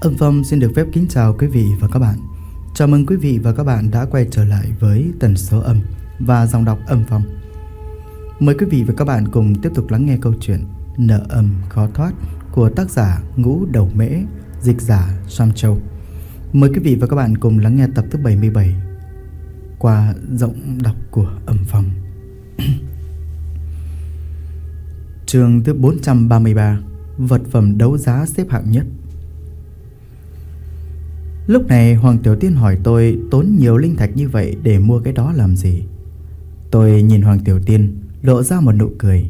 Âm Phong xin được phép kính chào quý vị và các bạn. Chào mừng quý vị và các bạn đã quay trở lại với tần số âm và dòng đọc Âm Phong. Mời quý vị và các bạn cùng tiếp tục lắng nghe câu chuyện Nợ âm khó thoát của tác giả Ngũ Đầu Mễ, dịch giả Sam Châu. Mời quý vị và các bạn cùng lắng nghe tập thứ 77 qua giọng đọc của Âm Phong. Chương thứ 433, vật phẩm đấu giá xếp hạng nhất. Lúc này Hoàng Tiểu Tiên hỏi tôi tốn nhiều linh thạch như vậy để mua cái đó làm gì. Tôi nhìn Hoàng Tiểu Tiên lộ ra một nụ cười.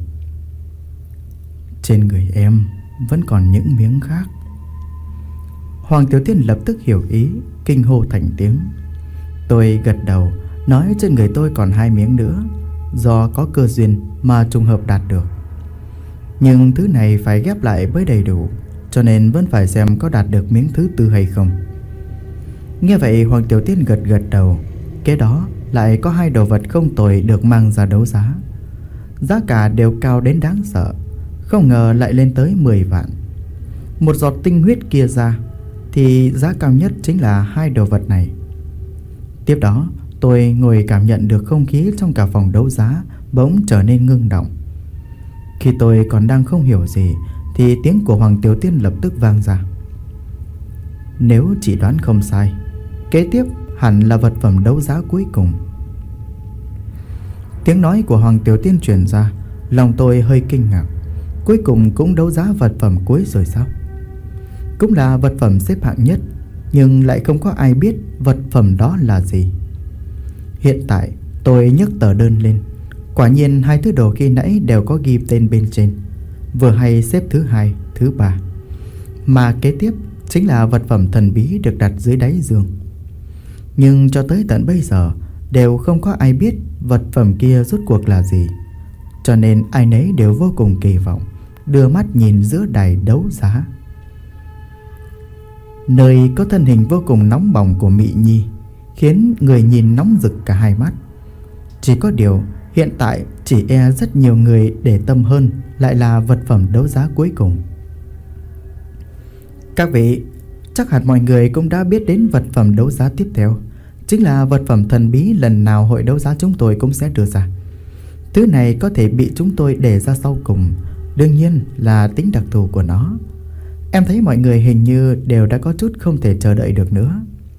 Trên người em vẫn còn những miếng khác. Hoàng Tiểu Tiên lập tức hiểu ý, kinh hô thành tiếng. Tôi gật đầu, nói trên người tôi còn 2 miếng nữa, do có cơ duyên mà trùng hợp đạt được. Nhưng thứ này phải ghép lại mới đầy đủ, cho nên vẫn phải xem có đạt được miếng thứ tư hay không. Nghe vậy Hoàng Tiểu Tiên gật gật đầu. Kế đó lại có 2 đồ vật không tồi được mang ra đấu giá. Giá cả đều cao đến đáng sợ, không ngờ lại lên tới 10 vạn. Một giọt tinh huyết kia ra thì giá cao nhất chính là 2 đồ vật này. Tiếp đó tôi ngồi cảm nhận được không khí trong cả phòng đấu giá bỗng trở nên ngưng động. Khi tôi còn đang không hiểu gì thì tiếng của Hoàng Tiểu Tiên lập tức vang ra. Nếu chỉ đoán không sai, kế tiếp hẳn là vật phẩm đấu giá cuối cùng. Tiếng nói của Hoàng Tiểu Tiên truyền ra, lòng tôi hơi kinh ngạc. Cuối cùng cũng đấu giá vật phẩm cuối rồi sao? Cũng là vật phẩm xếp hạng nhất, nhưng lại không có ai biết vật phẩm đó là gì. Hiện tại tôi nhấc tờ đơn lên. Quả nhiên 2 thứ đồ khi nãy đều có ghi tên bên trên, vừa hay xếp thứ 2, thứ 3. Mà kế tiếp chính là vật phẩm thần bí được đặt dưới đáy giường. Nhưng cho tới tận bây giờ đều không có ai biết vật phẩm kia rốt cuộc là gì, cho nên ai nấy đều vô cùng kỳ vọng, đưa mắt nhìn giữa đài đấu giá. Nơi có thân hình vô cùng nóng bỏng của Mị Nhi khiến người nhìn nóng rực cả hai mắt. Chỉ có điều hiện tại chỉ e rất nhiều người để tâm hơn lại là vật phẩm đấu giá cuối cùng. Các vị, chắc hẳn mọi người cũng đã biết đến vật phẩm đấu giá tiếp theo, chính là vật phẩm thần bí lần nào hội đấu giá chúng tôi cũng sẽ đưa ra. Thứ này có thể bị chúng tôi để ra sau cùng, đương nhiên là tính đặc thù của nó. Em thấy mọi người hình như đều đã có chút không thể chờ đợi được nữa.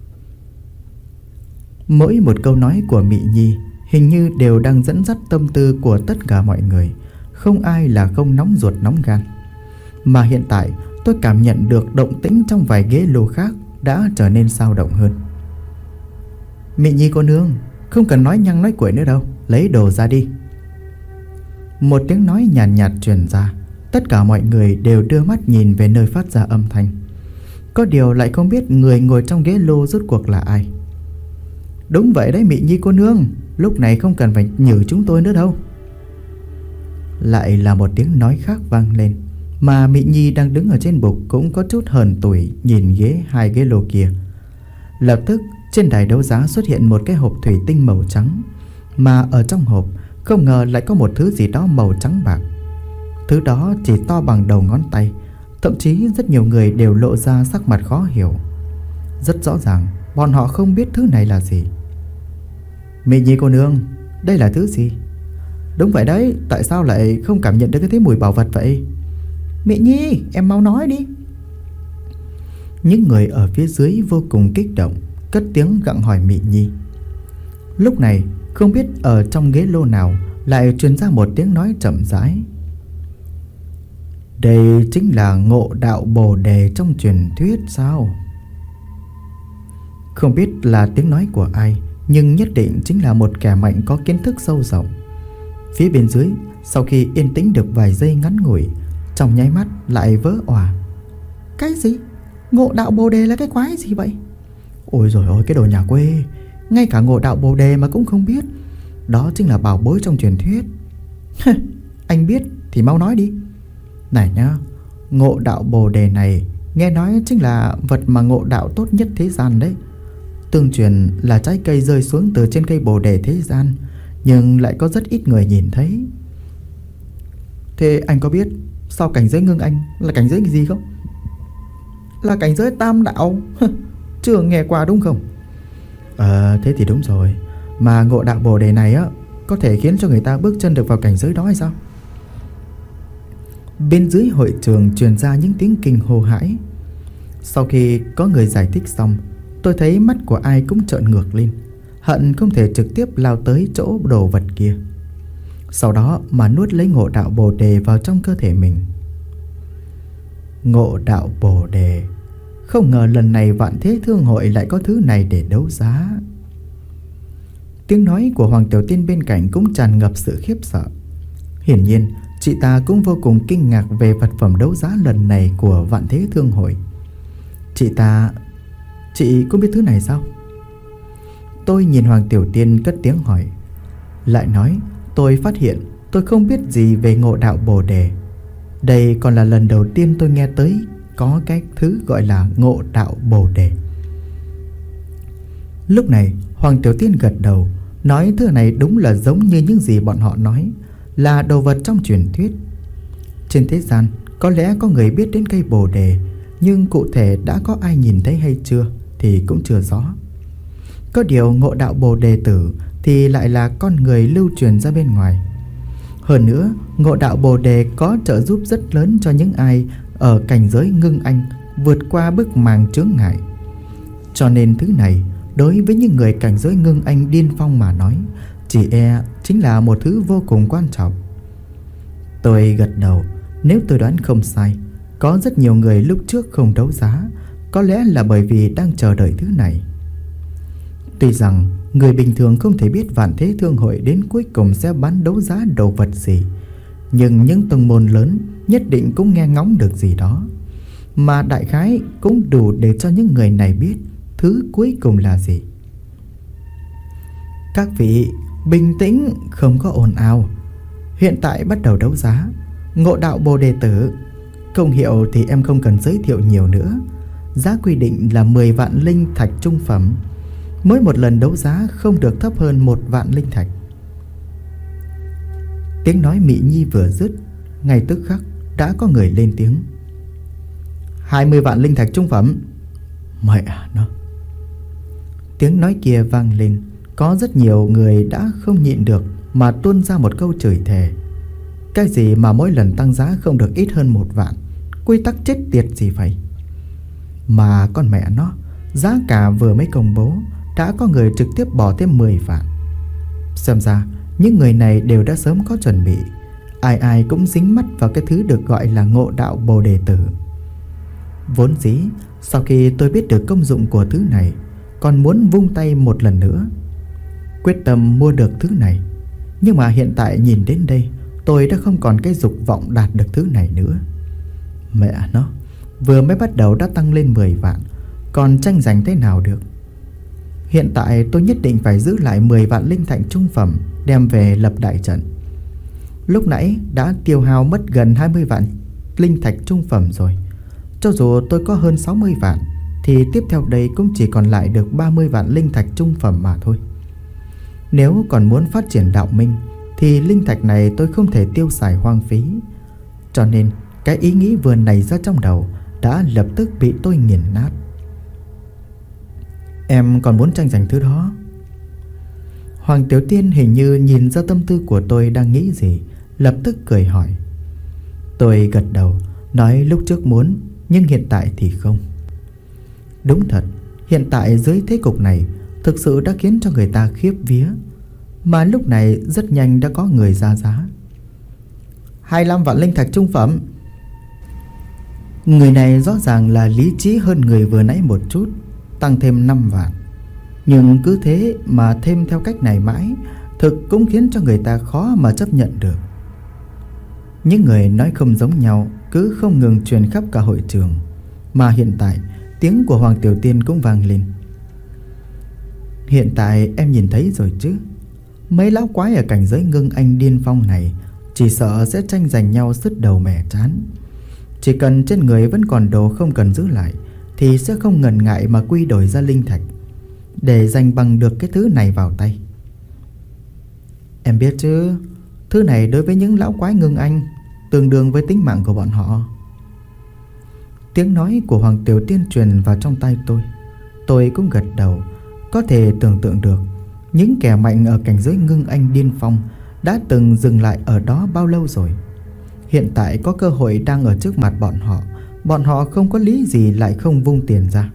Mỗi một câu nói của Mị Nhi hình như đều đang dẫn dắt tâm tư của tất cả mọi người, không ai là không nóng ruột nóng gan. Mà hiện tại tôi cảm nhận được động tĩnh trong vài ghế lô khác đã trở nên sao động hơn. Mị Nhi cô nương, không cần nói nhăng nói quậy nữa đâu, lấy đồ ra đi. Một tiếng nói nhàn nhạt truyền ra. Tất cả mọi người đều đưa mắt nhìn về nơi phát ra âm thanh. Có điều lại không biết người ngồi trong ghế lô rốt cuộc là ai. Đúng vậy đấy Mị Nhi cô nương, lúc này không cần phải nhử chúng tôi nữa đâu. Lại là một tiếng nói khác vang lên, mà Mị Nhi đang đứng ở trên bục cũng có chút hờn tủi nhìn 2 ghế lô kia. Lập tức trên đài đấu giá xuất hiện một cái hộp thủy tinh màu trắng, mà ở trong hộp không ngờ lại có một thứ gì đó màu trắng bạc. Thứ đó chỉ to bằng đầu ngón tay, thậm chí rất nhiều người đều lộ ra sắc mặt khó hiểu. Rất rõ ràng bọn họ không biết thứ này là gì. Mị Nhi cô nương, đây là thứ gì? Đúng vậy đấy, tại sao lại không cảm nhận được cái mùi bảo vật vậy? Mị Nhi, em mau nói đi. Những người ở phía dưới vô cùng kích động, cất tiếng gặng hỏi Mị Nhi. Lúc này không biết ở trong ghế lô nào lại truyền ra một tiếng nói chậm rãi. Đây chính là ngộ đạo bồ đề trong truyền thuyết sao? Không biết là tiếng nói của ai, nhưng nhất định chính là một kẻ mạnh có kiến thức sâu rộng. Phía bên dưới, sau khi yên tĩnh được vài giây ngắn ngủi, trong nháy mắt lại vỡ òa. Cái gì? Ngộ đạo bồ đề là cái quái gì vậy? Ôi dồi ôi, cái đồ nhà quê, ngay cả ngộ đạo bồ đề mà cũng không biết. Đó chính là bảo bối trong truyền thuyết. Anh biết thì mau nói đi. Này nhá, ngộ đạo bồ đề này nghe nói chính là vật mà ngộ đạo tốt nhất thế gian đấy. Tương truyền là trái cây rơi xuống từ trên cây bồ đề thế gian, nhưng lại có rất ít người nhìn thấy. Thế anh có biết sau cảnh giới ngưng anh là cảnh giới gì không? là cảnh giới tam đạo. Chưa nghe qua đúng không? Thế thì đúng rồi. Mà ngộ đạo bồ đề này á, có thể khiến cho người ta bước chân được vào cảnh giới đó hay sao? Bên dưới hội trường truyền ra những tiếng kinh hô hãi. Sau khi có người giải thích xong, tôi thấy mắt của ai cũng trợn ngược lên, hận không thể trực tiếp lao tới chỗ đồ vật kia, sau đó mà nuốt lấy ngộ đạo bồ đề vào trong cơ thể mình. Ngộ đạo bồ đề, không ngờ lần này Vạn Thế Thương Hội lại có thứ này để đấu giá. Tiếng nói của Hoàng Tiểu Tiên bên cạnh cũng tràn ngập sự khiếp sợ. Hiển nhiên chị ta cũng vô cùng kinh ngạc về vật phẩm đấu giá lần này của Vạn Thế Thương Hội. Chị cũng biết thứ này sao? Tôi nhìn Hoàng Tiểu Tiên cất tiếng hỏi. Lại nói tôi phát hiện tôi không biết gì về ngộ đạo bồ đề. Đây còn là lần đầu tiên tôi nghe tới có cái thứ gọi là ngộ đạo bồ đề. Lúc này Hoàng Tiểu Tiên gật đầu, nói thứ này đúng là giống như những gì bọn họ nói, là đồ vật trong truyền thuyết. Trên thế gian có lẽ có người biết đến cây bồ đề, nhưng cụ thể đã có ai nhìn thấy hay chưa thì cũng chưa rõ. Có điều ngộ đạo bồ đề tử thì lại là con người lưu truyền ra bên ngoài. Hơn nữa, ngộ đạo bồ đề có trợ giúp rất lớn cho những ai ở cảnh giới ngưng anh vượt qua bức màn chướng ngại. Cho nên thứ này đối với những người cảnh giới ngưng anh điên phong mà nói, chỉ chính là một thứ vô cùng quan trọng. Tôi gật đầu. Nếu tôi đoán không sai, có rất nhiều người lúc trước không đấu giá, có lẽ là bởi vì đang chờ đợi thứ này. Tuy rằng người bình thường không thể biết Vạn Thế Thương Hội đến cuối cùng sẽ bán đấu giá đồ vật gì, nhưng những tông môn lớn nhất định cũng nghe ngóng được gì đó, mà đại khái cũng đủ để cho những người này biết thứ cuối cùng là gì. Các vị bình tĩnh, không có ồn ào. Hiện tại bắt đầu đấu giá ngộ đạo bồ đề tử. Công hiệu thì em không cần giới thiệu nhiều nữa. Giá quy định là 10 vạn linh thạch trung phẩm. Mỗi một lần đấu giá không được thấp hơn 1 vạn linh thạch. Tiếng nói Mị Nhi vừa dứt, ngay tức khắc đã có người lên tiếng. 20 vạn linh thạch trung phẩm. Mẹ nó. Tiếng nói kia vang lên, có rất nhiều người đã không nhịn được mà tuôn ra một câu chửi thề. Cái gì mà mỗi lần tăng giá không được ít hơn 1 vạn, quy tắc chết tiệt gì vậy? Mà con mẹ nó, giá cả vừa mới công bố đã có người trực tiếp bỏ thêm 10 vạn. Xem ra những người này đều đã sớm có chuẩn bị. Ai ai cũng dính mắt vào cái thứ được gọi là ngộ đạo bồ đề tử. Vốn dĩ sau khi tôi biết được công dụng của thứ này, còn muốn vung tay một lần nữa, quyết tâm mua được thứ này. Nhưng mà hiện tại nhìn đến đây, tôi đã không còn cái dục vọng đạt được thứ này nữa. Mẹ nó, vừa mới bắt đầu đã tăng lên 10 vạn, còn tranh giành thế nào được. Hiện tại tôi nhất định phải giữ lại 10 vạn linh thạch trung phẩm đem về lập đại trận. Lúc nãy đã tiêu hao mất gần 20 vạn linh thạch trung phẩm rồi. Cho dù tôi có hơn 60 vạn thì tiếp theo đây cũng chỉ còn lại được 30 vạn linh thạch trung phẩm mà thôi. Nếu còn muốn phát triển đạo minh thì linh thạch này tôi không thể tiêu xài hoang phí. Cho nên cái ý nghĩ vừa nảy ra trong đầu đã lập tức bị tôi nghiền nát. Em còn muốn tranh giành thứ đó? Hoàng Tiểu Tiên hình như nhìn ra tâm tư của tôi đang nghĩ gì, lập tức cười hỏi. Tôi gật đầu, nói lúc trước muốn, nhưng hiện tại thì không. Đúng thật, hiện tại dưới thế cục này thực sự đã khiến cho người ta khiếp vía. Mà lúc này rất nhanh đã có người ra giá. 25 vạn linh thạch trung phẩm. Người này rõ ràng là lý trí hơn người vừa nãy một chút, tăng thêm 5 vạn. Nhưng cứ thế mà thêm theo cách này mãi, thực cũng khiến cho người ta khó mà chấp nhận được. Những người nói không giống nhau cứ không ngừng truyền khắp cả hội trường. Mà hiện tại tiếng của Hoàng Tiểu Tiên cũng vang lên. Hiện tại em nhìn thấy rồi chứ, mấy lão quái ở cảnh giới ngưng anh điên phong này chỉ sợ sẽ tranh giành nhau sứt đầu mẻ chán. Chỉ cần trên người vẫn còn đồ không cần giữ lại thì sẽ không ngần ngại mà quy đổi ra linh thạch để giành bằng được cái thứ này vào tay. Em biết chứ, thứ này đối với những lão quái ngưng anh tương đương với tính mạng của bọn họ. Tiếng nói của Hoàng Tiểu Tiên truyền vào trong tai tôi. Tôi cũng gật đầu. Có thể tưởng tượng được những kẻ mạnh ở cảnh giới ngưng anh điên phong đã từng dừng lại ở đó bao lâu rồi. Hiện tại có cơ hội đang ở trước mặt bọn họ không có lý gì lại không vung tiền ra.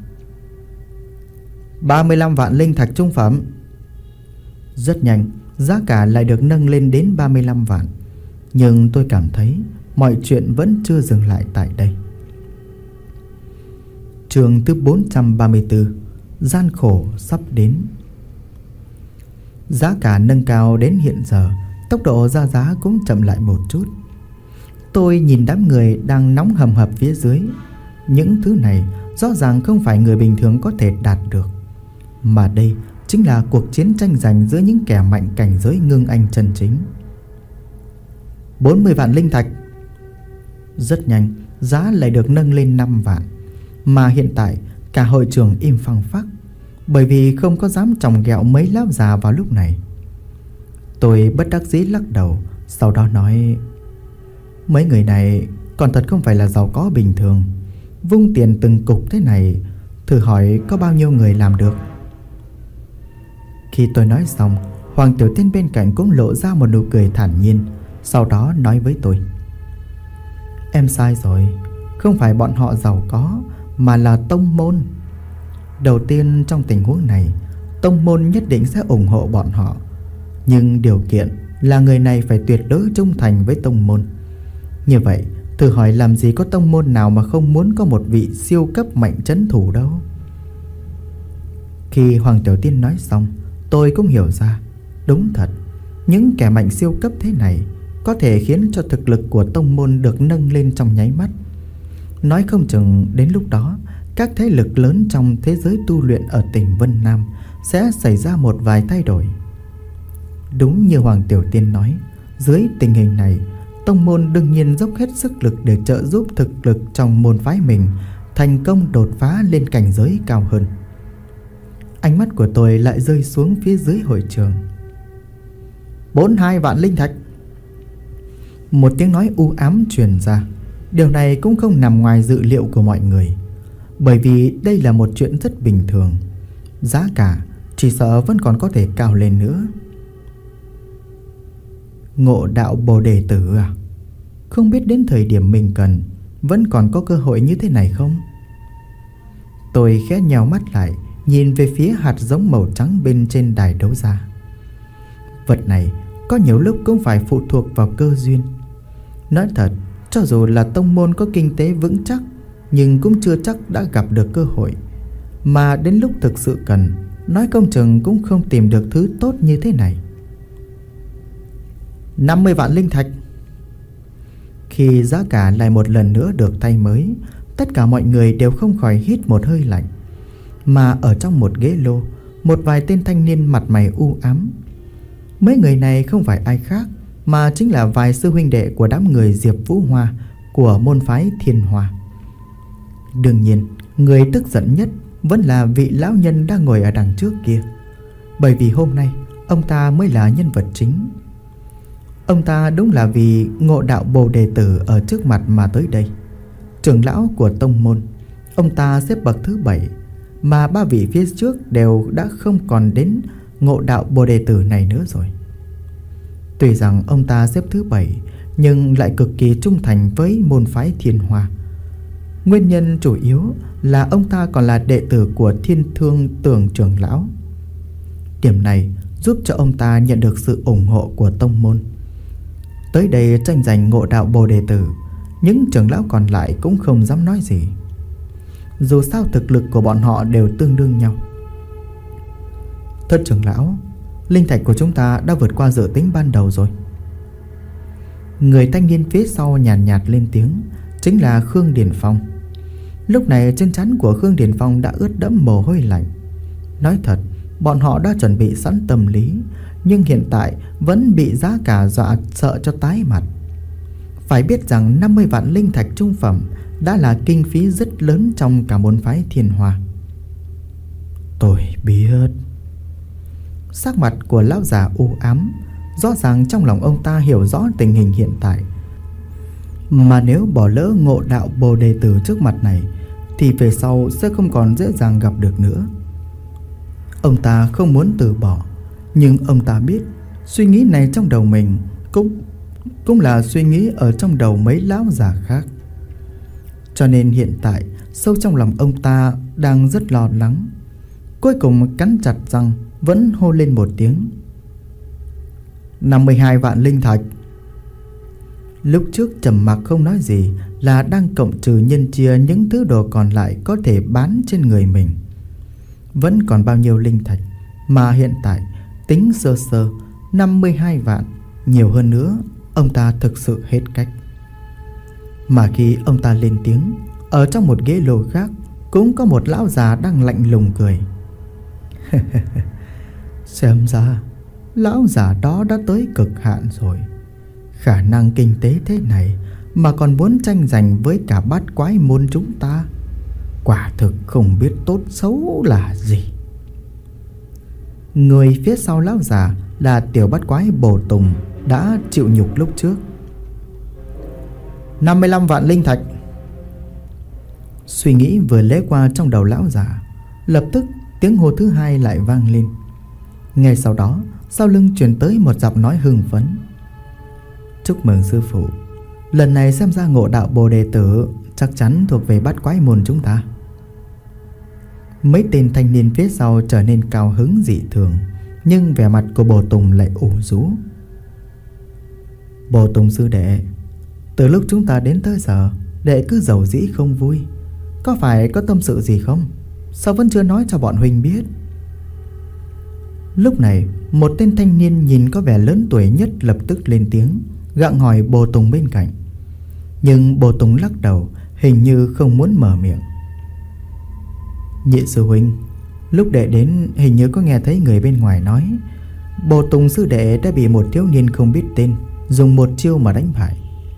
35 vạn linh thạch trung phẩm. Rất nhanh, giá cả lại được nâng lên đến 35 vạn. Nhưng tôi cảm thấy mọi chuyện vẫn chưa dừng lại tại đây. Chương thứ 434, gian khổ sắp đến. Giá cả nâng cao đến hiện giờ, tốc độ ra giá cũng chậm lại một chút. Tôi nhìn đám người đang nóng hầm hập phía dưới. Những thứ này rõ ràng không phải người bình thường có thể đạt được, mà đây chính là cuộc chiến tranh giành giữa những kẻ mạnh cảnh giới ngưng anh chân chính. 40 vạn linh thạch. Rất nhanh, giá lại được nâng lên 5 vạn. Mà hiện tại cả hội trường im phăng phắc, bởi vì không có dám chòng ghẹo mấy lão già vào lúc này. Tôi bất đắc dĩ lắc đầu, sau đó nói: mấy người này còn thật không phải là giàu có bình thường. Vung tiền từng cục thế này, thử hỏi có bao nhiêu người làm được. Khi tôi nói xong, Hoàng Tiểu Tiên bên cạnh cũng lộ ra một nụ cười thản nhiên, sau đó nói với tôi: em sai rồi, không phải bọn họ giàu có, mà là tông môn. Đầu tiên trong tình huống này, tông môn nhất định sẽ ủng hộ bọn họ, nhưng điều kiện là người này phải tuyệt đối trung thành với tông môn. Như vậy, thử hỏi làm gì có tông môn nào mà không muốn có một vị siêu cấp mạnh trấn thủ đâu. Khi Hoàng Tiểu Tiên nói xong, tôi cũng hiểu ra, đúng thật, những kẻ mạnh siêu cấp thế này có thể khiến cho thực lực của tông môn được nâng lên trong nháy mắt. Nói không chừng đến lúc đó, các thế lực lớn trong thế giới tu luyện ở tỉnh Vân Nam sẽ xảy ra một vài thay đổi. Đúng như Hoàng Tiểu Tiên nói, dưới tình hình này, tông môn đương nhiên dốc hết sức lực để trợ giúp thực lực trong môn phái mình thành công đột phá lên cảnh giới cao hơn. Ánh mắt của tôi lại rơi xuống phía dưới hội trường. 42 vạn linh thạch. Một tiếng nói u ám truyền ra. Điều này cũng không nằm ngoài dự liệu của mọi người, bởi vì đây là một chuyện rất bình thường. Giá cả chỉ sợ vẫn còn có thể cao lên nữa. Ngộ đạo Bồ Đề Tử à? Không biết đến thời điểm mình cần vẫn còn có cơ hội như thế này không? Tôi khẽ nheo mắt lại, nhìn về phía hạt giống màu trắng bên trên đài đấu giá. Vật này có nhiều lúc cũng phải phụ thuộc vào cơ duyên. Nói thật, cho dù là tông môn có kinh tế vững chắc, nhưng cũng chưa chắc đã gặp được cơ hội. Mà đến lúc thực sự cần, nói không chừng cũng không tìm được thứ tốt như thế này. 50 vạn linh thạch. Khi giá cả lại một lần nữa được thay mới, tất cả mọi người đều không khỏi hít một hơi lạnh. Mà ở trong một ghế lô, một vài tên thanh niên mặt mày u ám. Mấy người này không phải ai khác, mà chính là vài sư huynh đệ của đám người Diệp Vũ Hoa của môn phái Thiên Hoa. Đương nhiên, người tức giận nhất vẫn là vị lão nhân đang ngồi ở đằng trước kia, bởi vì hôm nay ông ta mới là nhân vật chính. Ông ta đúng là vì ngộ đạo Bồ Đề Tử ở trước mặt mà tới đây. Trưởng lão của tông môn, ông ta xếp bậc thứ 7, mà ba vị phía trước đều đã không còn đến ngộ đạo Bồ Đề Tử này nữa rồi. Tuy rằng ông ta xếp thứ 7, nhưng lại cực kỳ trung thành với môn phái Thiên Hoa. Nguyên nhân chủ yếu là ông ta còn là đệ tử của Thiên Thương Tưởng trưởng lão. Điểm này giúp cho ông ta nhận được sự ủng hộ của tông môn. Tới đây tranh giành ngộ đạo Bồ Đề Tử, những trưởng lão còn lại cũng không dám nói gì. Dù sao thực lực của bọn họ đều tương đương nhau. Thất trưởng lão, linh thạch của chúng ta đã vượt qua dự tính ban đầu rồi. Người thanh niên phía sau nhàn nhạt lên tiếng, chính là Khương Điền Phong. Lúc này trên trán của Khương Điền Phong đã ướt đẫm mồ hôi lạnh. Nói thật, bọn họ đã chuẩn bị sẵn tâm lý, nhưng hiện tại vẫn bị giá cả dọa sợ cho tái mặt. Phải biết rằng 50 vạn linh thạch trung phẩm đã là kinh phí rất lớn trong cả môn phái Thiên Hoa. Tôi biết. Sắc mặt của lão già u ám, rõ ràng trong lòng ông ta hiểu rõ tình hình hiện tại. Mà nếu bỏ lỡ ngộ đạo Bồ Đề Tử trước mặt này thì về sau sẽ không còn dễ dàng gặp được nữa. Ông ta không muốn từ bỏ, nhưng ông ta biết suy nghĩ này trong đầu mình cũng là suy nghĩ ở trong đầu mấy lão già khác. Cho nên hiện tại sâu trong lòng ông ta đang rất lo lắng. Cuối cùng cắn chặt răng vẫn hô lên một tiếng: 52 vạn linh thạch. Lúc trước trầm mặc không nói gì là đang cộng trừ nhân chia những thứ đồ còn lại có thể bán trên người mình. Vẫn còn bao nhiêu linh thạch, mà hiện tại tính sơ sơ 52 vạn, nhiều hơn nữa ông ta thực sự hết cách. Mà khi ông ta lên tiếng, ở trong một ghế lô khác cũng có một lão già đang lạnh lùng cười. Xem ra lão già đó đã tới cực hạn rồi. Khả năng kinh tế thế này mà còn muốn tranh giành với cả bát quái môn chúng ta, quả thực không biết tốt xấu là gì. Người phía sau lão già là tiểu bát quái Bồ Tùng đã chịu nhục lúc trước. 55 vạn linh thạch. Suy nghĩ vừa lóe qua trong đầu lão già, lập tức tiếng hô thứ hai lại vang lên. Ngay sau đó, sau lưng truyền tới một giọng nói hưng phấn: Chúc mừng sư phụ, lần này xem ra ngộ đạo Bồ Đề Tử chắc chắn thuộc về bát quái môn chúng ta. Mấy tên thanh niên phía sau trở nên cao hứng dị thường, nhưng vẻ mặt của Bồ Tùng lại ủ rũ. Bồ Tùng sư đệ, từ lúc chúng ta đến tới giờ, đệ cứ giàu dĩ không vui. Có phải có tâm sự gì không? Sao vẫn chưa nói cho bọn huynh biết? Lúc này, một tên thanh niên nhìn có vẻ lớn tuổi nhất lập tức lên tiếng, gặng hỏi Bồ Tùng bên cạnh. Nhưng Bồ Tùng lắc đầu, hình như không muốn mở miệng. Nhị sư huynh, lúc đệ đến hình như có nghe thấy người bên ngoài nói Bồ Tùng sư đệ đã bị một thiếu niên không biết tên dùng một chiêu mà đánh bại.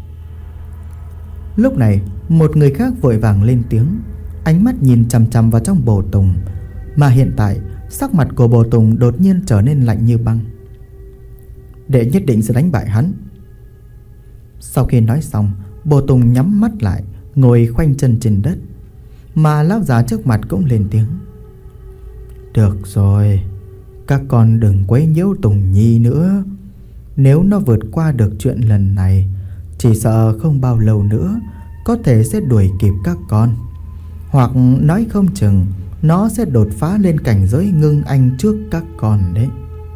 Lúc này, một người khác vội vàng lên tiếng, ánh mắt nhìn chằm chằm vào trong Bồ Tùng. Mà hiện tại, sắc mặt của Bồ Tùng đột nhiên trở nên lạnh như băng. Đệ nhất định sẽ đánh bại hắn. Sau khi nói xong, Bồ Tùng nhắm mắt lại, ngồi khoanh chân trên đất. Mà lão già trước mặt cũng lên tiếng: Được rồi, các con đừng quấy nhiễu Tùng Nhi nữa. Nếu nó vượt qua được chuyện lần này, chỉ sợ không bao lâu nữa có thể sẽ đuổi kịp các con. Hoặc nói không chừng nó sẽ đột phá lên cảnh giới ngưng anh trước các con đấy.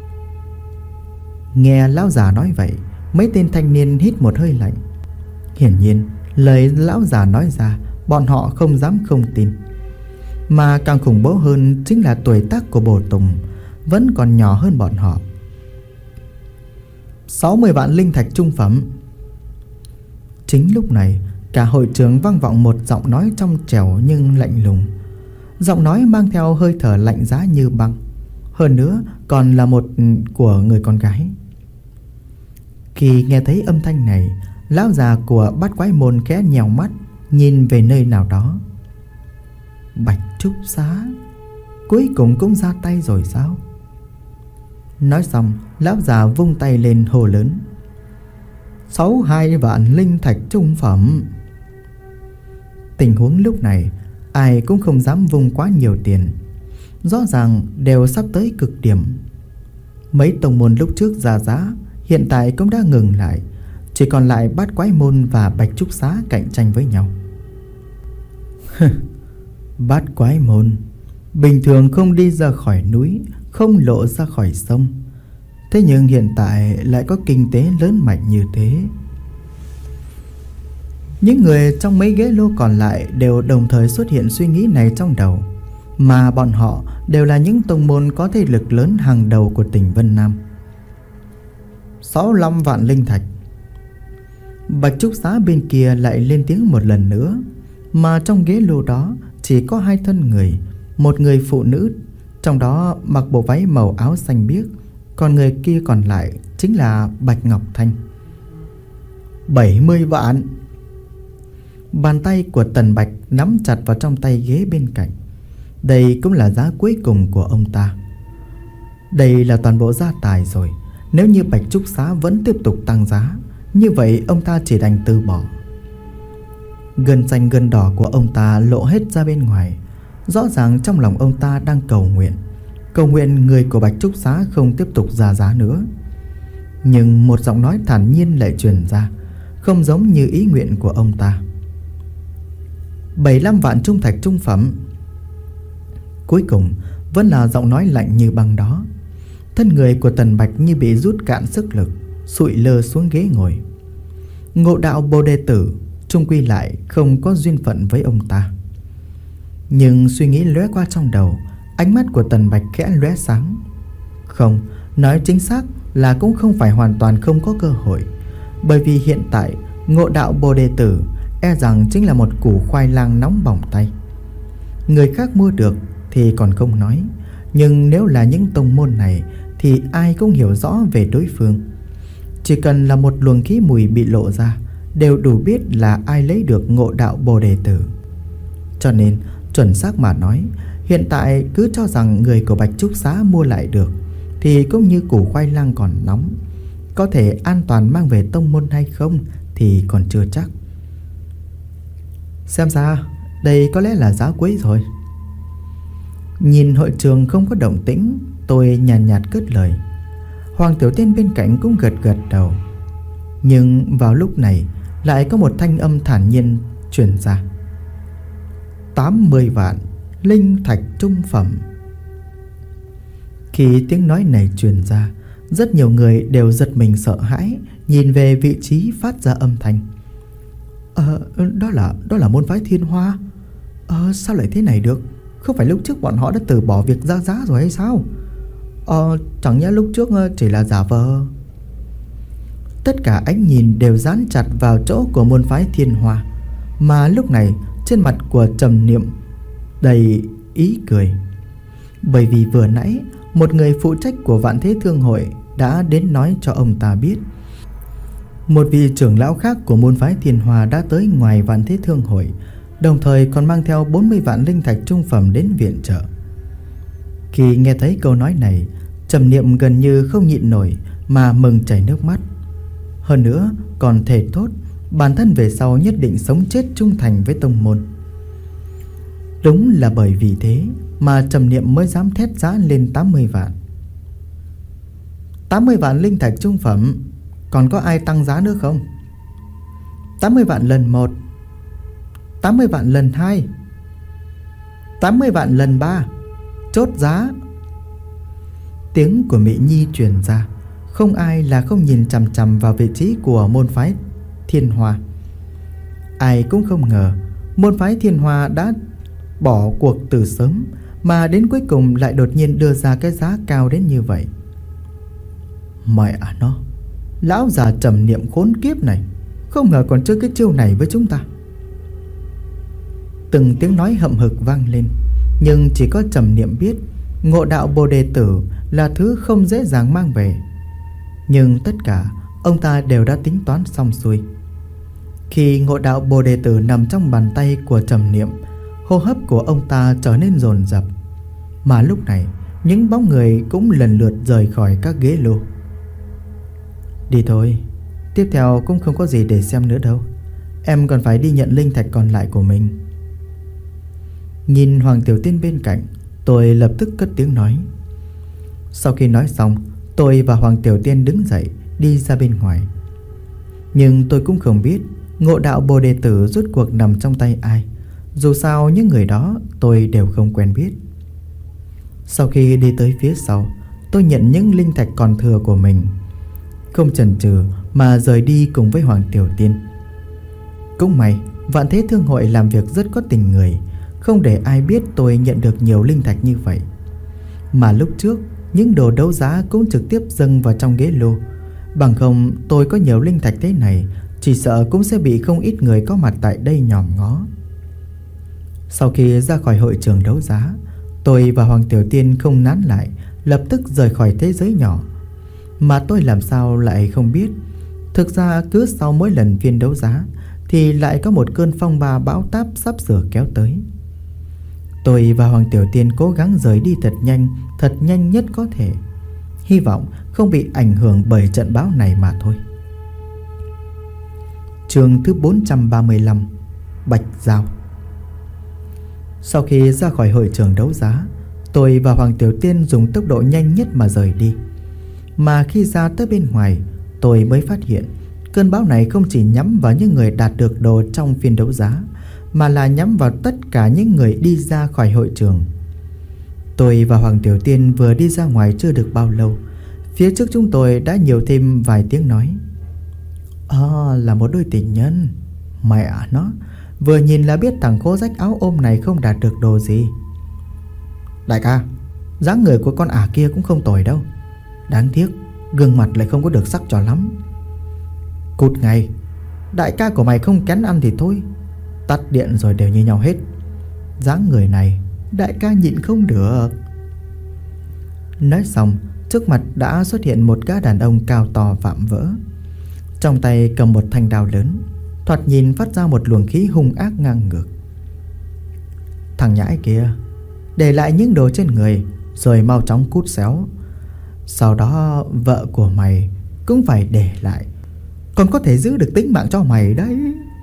Nghe lão già nói vậy, mấy tên thanh niên hít một hơi lạnh. Hiển nhiên lời lão già nói ra bọn họ không dám không tin. Mà càng khủng bố hơn chính là tuổi tác của Bồ Tùng vẫn còn nhỏ hơn bọn họ. 60 vạn linh thạch trung phẩm. Chính lúc này, cả hội trường vang vọng một giọng nói trong trẻo nhưng lạnh lùng. Giọng nói mang theo hơi thở lạnh giá như băng, hơn nữa còn là một của người con gái. Khi nghe thấy âm thanh này, lão già của bát quái môn khẽ nhèo mắt, nhìn về nơi nào đó. Bạch Trúc Xá cuối cùng cũng ra tay rồi sao? Nói xong, lão già vung tay lên hô lớn: 62 vạn linh thạch trung phẩm. Tình huống lúc này, ai cũng không dám vung quá nhiều tiền. Rõ ràng đều sắp tới cực điểm. Mấy tông môn lúc trước ra giá hiện tại cũng đã ngừng lại, chỉ còn lại bát quái môn và Bạch Trúc Xá cạnh tranh với nhau. Bát quái môn bình thường không đi ra khỏi núi, không lộ ra khỏi sông, thế nhưng hiện tại lại có kinh tế lớn mạnh như thế. Những người trong mấy ghế lô còn lại đều đồng thời xuất hiện suy nghĩ này trong đầu. Mà bọn họ đều là những tông môn có thế lực lớn hàng đầu của tỉnh Vân Nam. 65 vạn linh thạch. Bạch Trúc Xá bên kia lại lên tiếng một lần nữa. Mà trong ghế lô đó chỉ có hai thân người, một người phụ nữ, trong đó mặc bộ váy màu áo xanh biếc, còn người kia còn lại chính là Bạch Ngọc Thanh. 70 vạn. Bàn tay của Tần Bạch nắm chặt vào trong tay ghế bên cạnh. Đây cũng là giá cuối cùng của ông ta. Đây là toàn bộ gia tài rồi. Nếu như Bạch Trúc Xá vẫn tiếp tục tăng giá, như vậy ông ta chỉ đành từ bỏ. Gân xanh gân đỏ của ông ta lộ hết ra bên ngoài. Rõ ràng trong lòng ông ta đang cầu nguyện người của Bạch Trúc Xá không tiếp tục ra giá nữa. Nhưng một giọng nói thản nhiên lại truyền ra, không giống như ý nguyện của ông ta. 75 vạn trung thạch trung phẩm. Cuối cùng vẫn là giọng nói lạnh như băng đó. Thân người của Tần Bạch như bị rút cạn sức lực, sụi lơ xuống ghế ngồi. Ngộ đạo Bồ Đề Tử chung quy lại không có duyên phận với ông ta. Nhưng suy nghĩ lóe qua trong đầu, ánh mắt của Tần Bạch khẽ lóe sáng. Không, nói chính xác là cũng không phải hoàn toàn không có cơ hội. Bởi vì hiện tại ngộ đạo Bồ Đề Tử e rằng chính là một củ khoai lang nóng bỏng tay. Người khác mua được thì còn không nói, nhưng nếu là những tông môn này thì ai cũng hiểu rõ về đối phương. Chỉ cần là một luồng khí mùi bị lộ ra, đều đủ biết là ai lấy được ngộ đạo Bồ Đề Tử. Cho nên chuẩn xác mà nói, hiện tại cứ cho rằng người của Bạch Trúc Xá mua lại được thì cũng như củ khoai lang còn nóng, có thể an toàn mang về tông môn hay không thì còn chưa chắc. Xem ra đây có lẽ là giá cuối rồi. Nhìn hội trường không có động tĩnh, tôi nhàn nhạt cất lời. Hoàng Tiểu Tiên bên cạnh cũng gật gật đầu. Nhưng vào lúc này lại có một thanh âm thản nhiên truyền ra. 80 vạn linh thạch trung phẩm. Khi tiếng nói này truyền ra, rất nhiều người đều giật mình sợ hãi, nhìn về vị trí phát ra âm thanh. Đó là môn phái Thiên Hoa. Sao lại thế này được? Không phải lúc trước bọn họ đã từ bỏ việc ra giá rồi hay sao? Chẳng nhẽ lúc trước chỉ là giả vờ. Tất cả ánh nhìn đều dán chặt vào chỗ của môn phái Thiên Hoa. Mà lúc này trên mặt của Trầm Niệm đầy ý cười. Bởi vì vừa nãy một người phụ trách của Vạn Thế Thương Hội đã đến nói cho ông ta biết, một vị trưởng lão khác của môn phái Thiên Hoa đã tới ngoài Vạn Thế Thương Hội, đồng thời còn mang theo 40 vạn linh thạch trung phẩm đến viện trợ. Khi nghe thấy câu nói này, Trầm Niệm gần như không nhịn nổi mà mừng chảy nước mắt. Hơn nữa còn thề thốt bản thân về sau nhất định sống chết trung thành với tông môn. Đúng là bởi vì thế mà Trầm Niệm mới dám thét giá lên 80 vạn. 80 vạn linh thạch trung phẩm. Còn có ai tăng giá nữa không? 80 vạn lần 1, 80 vạn lần 2, 80 vạn lần 3. Chốt giá. Tiếng của Mỹ Nhi truyền ra. Không ai là không nhìn chằm chằm vào vị trí của môn phái Thiên Hoa. Ai cũng không ngờ môn phái Thiên Hoa đã bỏ cuộc từ sớm, mà đến cuối cùng lại đột nhiên đưa ra cái giá cao đến như vậy. Mẹ nó, lão già Trầm Niệm khốn kiếp này, không ngờ còn chơi cái chiêu này với chúng ta. Từng tiếng nói hậm hực vang lên. Nhưng chỉ có Trầm Niệm biết ngộ đạo Bồ Đề Tử là thứ không dễ dàng mang về. Nhưng tất cả ông ta đều đã tính toán xong xuôi. Khi ngộ đạo Bồ Đề Tử nằm trong bàn tay của Trầm Niệm, hô hấp của ông ta trở nên dồn dập. Mà lúc này những bóng người cũng lần lượt rời khỏi các ghế lô. Đi thôi, tiếp theo cũng không có gì để xem nữa đâu. Em còn phải đi nhận linh thạch còn lại của mình. Nhìn Hoàng Tiểu Tiên bên cạnh, tôi lập tức cất tiếng nói. Sau khi nói xong, tôi và Hoàng Tiểu Tiên đứng dậy đi ra bên ngoài. Nhưng tôi cũng không biết ngộ đạo Bồ Đề Tử rốt cuộc nằm trong tay ai. Dù sao những người đó tôi đều không quen biết. Sau khi đi tới phía sau, tôi nhận những linh thạch còn thừa của mình, không chần chừ mà rời đi cùng với Hoàng Tiểu Tiên. Cũng may Vạn Thế Thương Hội làm việc rất có tình người, không để ai biết tôi nhận được nhiều linh thạch như vậy. Mà lúc trước những đồ đấu giá cũng trực tiếp dâng vào trong ghế lô. Bằng không tôi có nhiều linh thạch thế này, chỉ sợ cũng sẽ bị không ít người có mặt tại đây nhòm ngó. Sau khi ra khỏi hội trường đấu giá, tôi và Hoàng Tiểu Tiên không nán lại, lập tức rời khỏi thế giới nhỏ. Mà tôi làm sao lại không biết, thực ra cứ sau mỗi lần phiên đấu giá thì lại có một cơn phong ba bão táp sắp sửa kéo tới. Tôi và Hoàng Tiểu Tiên cố gắng rời đi thật nhanh nhất có thể, hy vọng không bị ảnh hưởng bởi trận bão này mà thôi. Chương thứ 435. Bạch Giao. Sau khi ra khỏi hội trường đấu giá, tôi và Hoàng Tiểu Tiên dùng tốc độ nhanh nhất mà rời đi. Mà khi ra tới bên ngoài, tôi mới phát hiện cơn bão này không chỉ nhắm vào những người đạt được đồ trong phiên đấu giá, mà là nhắm vào tất cả những người đi ra khỏi hội trường. Tôi và Hoàng Tiểu Tiên vừa đi ra ngoài chưa được bao lâu, phía trước chúng tôi đã nhiều thêm vài tiếng nói. Là một đôi tình nhân. Mẹ nó, vừa nhìn là biết thằng khố rách áo ôm này không đạt được đồ gì. Đại ca, dáng người của con ả kia cũng không tồi đâu. Đáng tiếc gương mặt lại không có được sắc cho lắm. Cút ngay, đại ca của mày không kén ăn thì thôi, tắt điện rồi đều như nhau hết. Dáng người này đại ca nhịn không được. Nói xong, trước mặt đã xuất hiện một gã đàn ông cao to vạm vỡ, trong tay cầm một thanh đao lớn, thoạt nhìn phát ra một luồng khí hung ác ngang ngược. Thằng nhãi kia, để lại những đồ trên người rồi mau chóng cút xéo. Sau đó vợ của mày cũng phải để lại, còn có thể giữ được tính mạng cho mày đấy.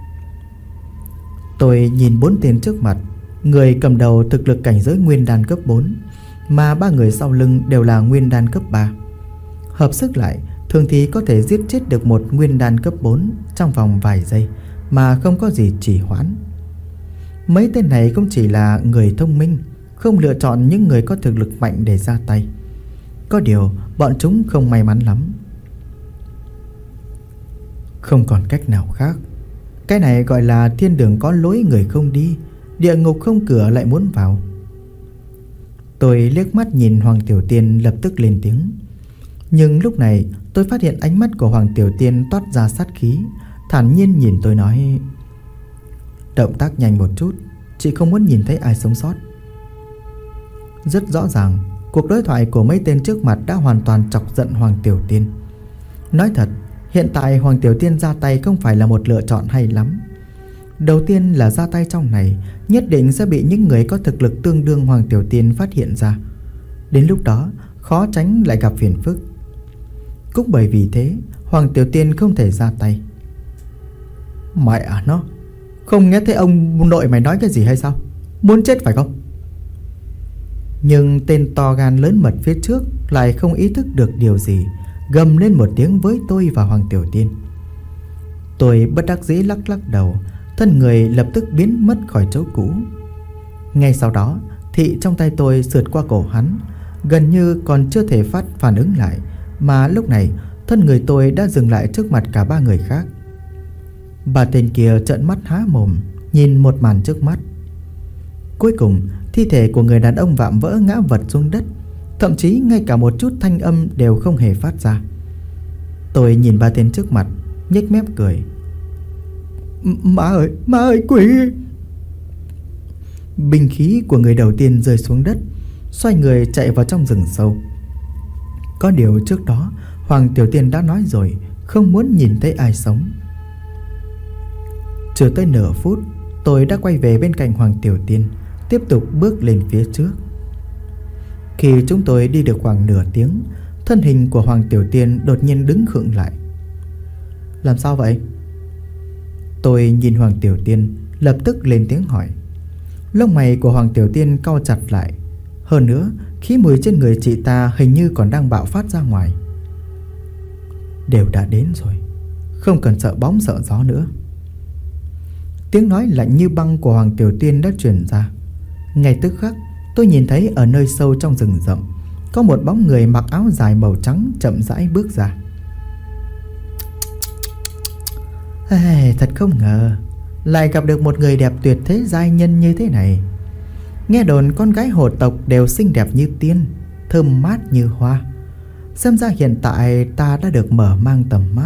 Tôi nhìn 4 tên trước mặt. Người cầm đầu thực lực cảnh giới nguyên đan cấp 4, mà 3 người sau lưng đều là nguyên đan cấp 3. Hợp sức lại, thường thì có thể giết chết được một nguyên đan cấp 4 trong vòng vài giây mà không có gì trì hoãn. Mấy tên này cũng chỉ là người thông minh, không lựa chọn những người có thực lực mạnh để ra tay. Có điều bọn chúng không may mắn lắm. Không còn cách nào khác. Cái này gọi là thiên đường có lối người không đi, địa ngục không cửa lại muốn vào. Tôi liếc mắt nhìn Hoàng Tiểu Tiên lập tức lên tiếng. Nhưng lúc này tôi phát hiện ánh mắt của Hoàng Tiểu Tiên toát ra sát khí, thản nhiên nhìn tôi nói: động tác nhanh một chút, chị không muốn nhìn thấy ai sống sót. Rất rõ ràng, cuộc đối thoại của mấy tên trước mặt đã hoàn toàn chọc giận Hoàng Tiểu Tiên. Nói thật, hiện tại Hoàng Tiểu Tiên ra tay không phải là một lựa chọn hay lắm. Đầu tiên là ra tay trong này nhất định sẽ bị những người có thực lực tương đương Hoàng Tiểu Tiên phát hiện ra. Đến lúc đó khó tránh lại gặp phiền phức. Cũng bởi vì thế Hoàng Tiểu Tiên không thể ra tay. Mẹ nó, không nghe thấy ông nội mày nói cái gì hay sao? Muốn chết phải không? Nhưng tên to gan lớn mật phía trước lại không ý thức được điều gì, gầm lên một tiếng với tôi và Hoàng Tiểu Tiên. Tôi bất đắc dĩ lắc lắc đầu, thân người lập tức biến mất khỏi chỗ cũ. Ngay sau đó, thị trong tay tôi sượt qua cổ hắn, gần như còn chưa thể phản ứng lại, mà lúc này thân người tôi đã dừng lại trước mặt cả 3 người khác. Bà tên kia trợn mắt há mồm nhìn một màn trước mắt. Cuối cùng thi thể của người đàn ông vạm vỡ ngã vật xuống đất, thậm chí ngay cả một chút thanh âm đều không hề phát ra. Tôi nhìn 3 tên trước mặt, nhếch mép cười. Má ơi quỷ! Binh khí của người đầu tiên rơi xuống đất, xoay người chạy vào trong rừng sâu. Có điều trước đó Hoàng Tiểu Tiên đã nói rồi, không muốn nhìn thấy ai sống. Chưa tới nửa phút, tôi đã quay về bên cạnh Hoàng Tiểu Tiên, tiếp tục bước lên phía trước. Khi chúng tôi đi được khoảng nửa tiếng, thân hình của Hoàng Tiểu Tiên đột nhiên đứng khựng lại. Làm sao vậy? Tôi nhìn Hoàng Tiểu Tiên, lập tức lên tiếng hỏi. Lông mày của Hoàng Tiểu Tiên cau chặt lại. Hơn nữa, khí mùi trên người chị ta hình như còn đang bạo phát ra ngoài. Đều đã đến rồi, không cần sợ bóng sợ gió nữa. Tiếng nói lạnh như băng của Hoàng Tiểu Tiên đã truyền ra. Ngay tức khắc, tôi nhìn thấy ở nơi sâu trong rừng rậm có một bóng người mặc áo dài màu trắng chậm rãi bước ra. Thật không ngờ lại gặp được một người đẹp tuyệt thế giai nhân như thế này. Nghe đồn con gái hồ tộc đều xinh đẹp như tiên, thơm mát như hoa. Xem ra hiện tại ta đã được mở mang tầm mắt.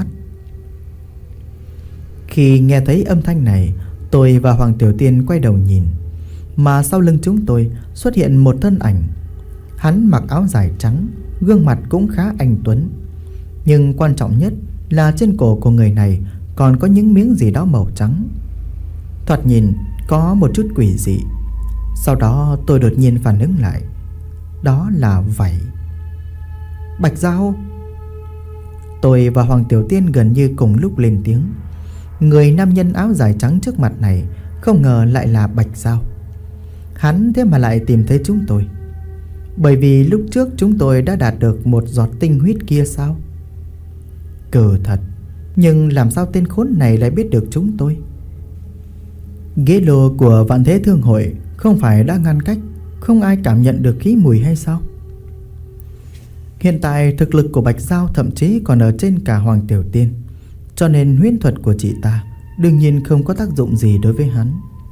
Khi nghe thấy âm thanh này, tôi và Hoàng Tiểu Tiên quay đầu nhìn, mà sau lưng chúng tôi xuất hiện một thân ảnh. Hắn mặc áo dài trắng, gương mặt cũng khá anh tuấn. Nhưng quan trọng nhất là trên cổ của người này còn có những miếng gì đó màu trắng, thoạt nhìn có một chút quỷ dị. Sau đó tôi đột nhiên phản ứng lại, đó là vảy. Bạch Giao! Tôi và Hoàng Tiểu Tiên gần như cùng lúc lên tiếng. Người nam nhân áo dài trắng trước mặt này không ngờ lại là Bạch Dao. Hắn thế mà lại tìm thấy chúng tôi. Bởi vì lúc trước chúng tôi đã đạt được một giọt tinh huyết kia sao? Cờ thật. Nhưng làm sao tên khốn này lại biết được chúng tôi? Ghế lô của Vạn Thế Thương Hội không phải đã ngăn cách, không ai cảm nhận được khí mùi hay sao? Hiện tại thực lực của Bạch Dao thậm chí còn ở trên cả Hoàng Tiểu Tiên, cho nên huyễn thuật của chị ta đương nhiên không có tác dụng gì đối với hắn.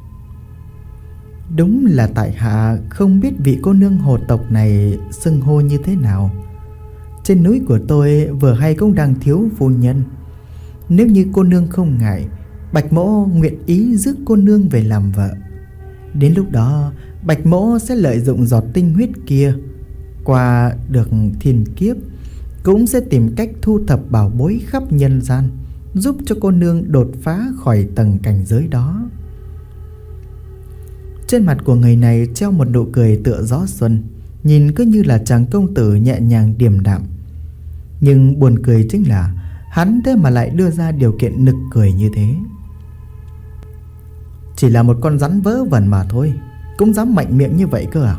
Đúng là tại hạ không biết vị cô nương hồ tộc này xưng hô như thế nào. Trên núi của tôi vừa hay cũng đang thiếu phu nhân. Nếu như cô nương không ngại, Bạch mỗ nguyện ý rước cô nương về làm vợ. Đến lúc đó Bạch mỗ sẽ lợi dụng giọt tinh huyết kia, qua được thiên kiếp, cũng sẽ tìm cách thu thập bảo bối khắp nhân gian, giúp cho cô nương đột phá khỏi tầng cảnh giới đó. Trên mặt của người này treo một nụ cười tựa gió xuân, nhìn cứ như là chàng công tử nhẹ nhàng điềm đạm. Nhưng buồn cười chính là hắn thế mà lại đưa ra điều kiện nực cười như thế. Chỉ là một con rắn vớ vẩn mà thôi, cũng dám mạnh miệng như vậy cơ à?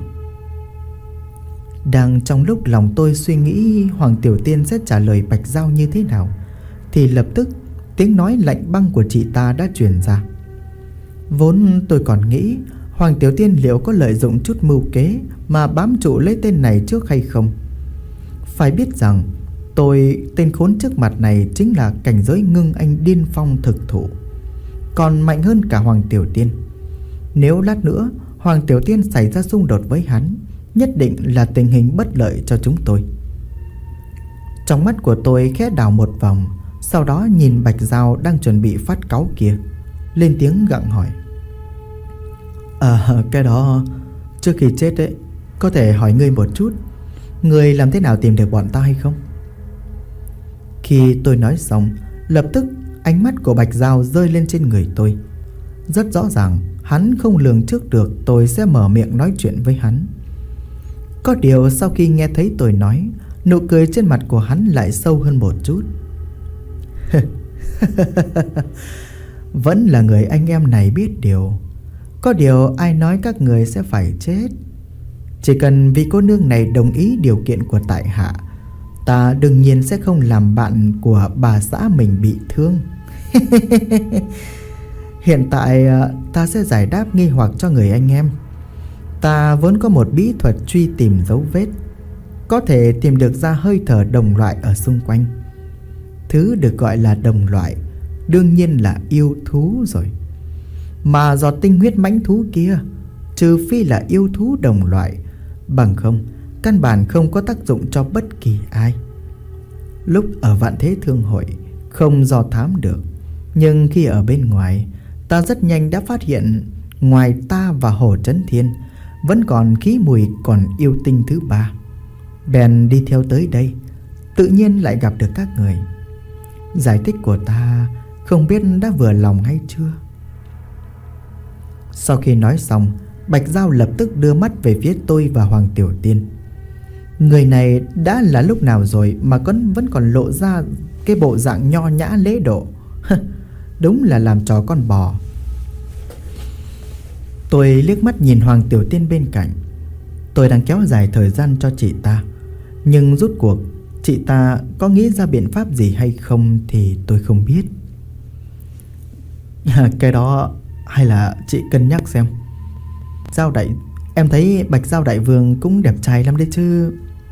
Đang trong lúc lòng tôi suy nghĩ Hoàng Tiểu Tiên sẽ trả lời Bạch Dao như thế nào, thì lập tức tiếng nói lạnh băng của chị ta đã truyền ra. Vốn tôi còn nghĩ Hoàng Tiểu Tiên liệu có lợi dụng chút mưu kế mà bám trụ lấy tên này trước hay không. Phải biết rằng tên khốn trước mặt này chính là cảnh giới ngưng anh điên phong thực thụ, còn mạnh hơn cả Hoàng Tiểu Tiên. Nếu lát nữa Hoàng Tiểu Tiên xảy ra xung đột với hắn, nhất định là tình hình bất lợi cho chúng tôi. Trong mắt của tôi khẽ đảo một vòng, sau đó nhìn Bạch Dao đang chuẩn bị phát cáu kia, lên tiếng gặng hỏi. Cái đó trước khi chết ấy, có thể hỏi ngươi một chút, ngươi làm thế nào tìm được bọn ta hay không? Khi tôi nói xong, lập tức ánh mắt của Bạch Dao rơi lên trên người tôi. Rất rõ ràng hắn không lường trước được tôi sẽ mở miệng nói chuyện với hắn. Có điều sau khi nghe thấy tôi nói, nụ cười trên mặt của hắn lại sâu hơn một chút. Vẫn là người anh em này biết điều. Có điều ai nói các người sẽ phải chết. Chỉ cần vì cô nương này đồng ý điều kiện của tại hạ, ta đương nhiên sẽ không làm bạn của bà xã mình bị thương. Hiện tại ta sẽ giải đáp nghi hoặc cho người anh em. Ta vốn có một bí thuật truy tìm dấu vết, có thể tìm được ra hơi thở đồng loại ở xung quanh. Thứ được gọi là đồng loại đương nhiên là yêu thú rồi. Mà giọt tinh huyết mãnh thú kia, trừ phi là yêu thú đồng loại, bằng không căn bản không có tác dụng cho bất kỳ ai. Lúc ở Vạn Thế Thương Hội không dò thám được, nhưng khi ở bên ngoài, ta rất nhanh đã phát hiện ngoài ta và Hồ Trấn Thiên vẫn còn khí mùi còn yêu tinh thứ ba. Bèn đi theo tới đây, tự nhiên lại gặp được các người. Giải thích của ta không biết đã vừa lòng hay chưa? Sau khi nói xong, Bạch Dao lập tức đưa mắt về phía tôi và Hoàng Tiểu Tiên. Người này đã là lúc nào rồi mà vẫn còn lộ ra cái bộ dạng nho nhã lễ độ. Đúng là làm trò con bò. Tôi liếc mắt nhìn Hoàng Tiểu Tiên bên cạnh. Tôi đang kéo dài thời gian cho chị ta, nhưng rốt cuộc chị ta có nghĩ ra biện pháp gì hay không thì tôi không biết. Cái đó hay là chị cân nhắc xem. Em thấy Bạch Dao đại vương cũng đẹp trai lắm đấy chứ.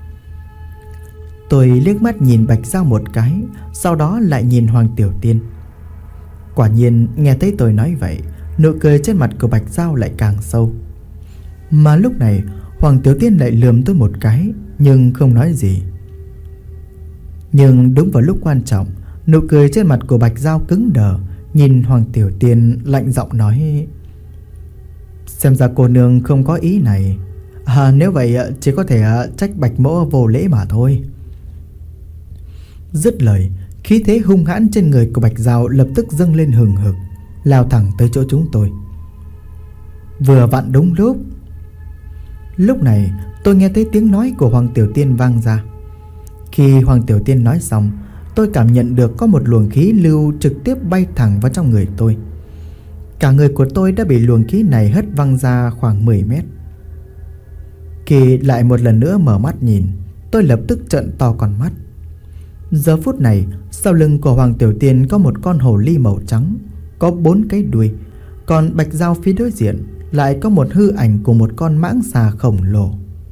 Tôi liếc mắt nhìn Bạch Dao một cái, sau đó lại nhìn Hoàng Tiểu Tiên. Quả nhiên nghe thấy tôi nói vậy, nụ cười trên mặt của Bạch Dao lại càng sâu. Mà lúc này Hoàng Tiểu Tiên lại lườm tôi một cái, nhưng không nói gì. Nhưng đúng vào lúc quan trọng, nụ cười trên mặt của Bạch Dao cứng đờ, nhìn Hoàng Tiểu Tiên lạnh giọng nói: Xem ra cô nương không có ý này. Nếu vậy chỉ có thể trách Bạch mỗ vô lễ mà thôi. Dứt lời, khí thế hung hãn trên người của Bạch Dao lập tức dâng lên hừng hực, lao thẳng tới chỗ chúng tôi. Vừa vặn đúng lúc. Lúc này tôi nghe thấy tiếng nói của Hoàng Tiểu Tiên vang ra. Khi Hoàng Tiểu Tiên nói xong, tôi cảm nhận được có một luồng khí lưu trực tiếp bay thẳng vào trong người tôi. Cả người của tôi đã bị luồng khí này hất văng ra khoảng 10 mét. Khi lại một lần nữa mở mắt nhìn, tôi lập tức trợn to con mắt. Giờ phút này, sau lưng của Hoàng Tiểu Tiên có một con hồ ly màu trắng, có 4 cái đuôi. Còn Bạch Dao phía đối diện lại có một hư ảnh của một con mãng xà khổng lồ.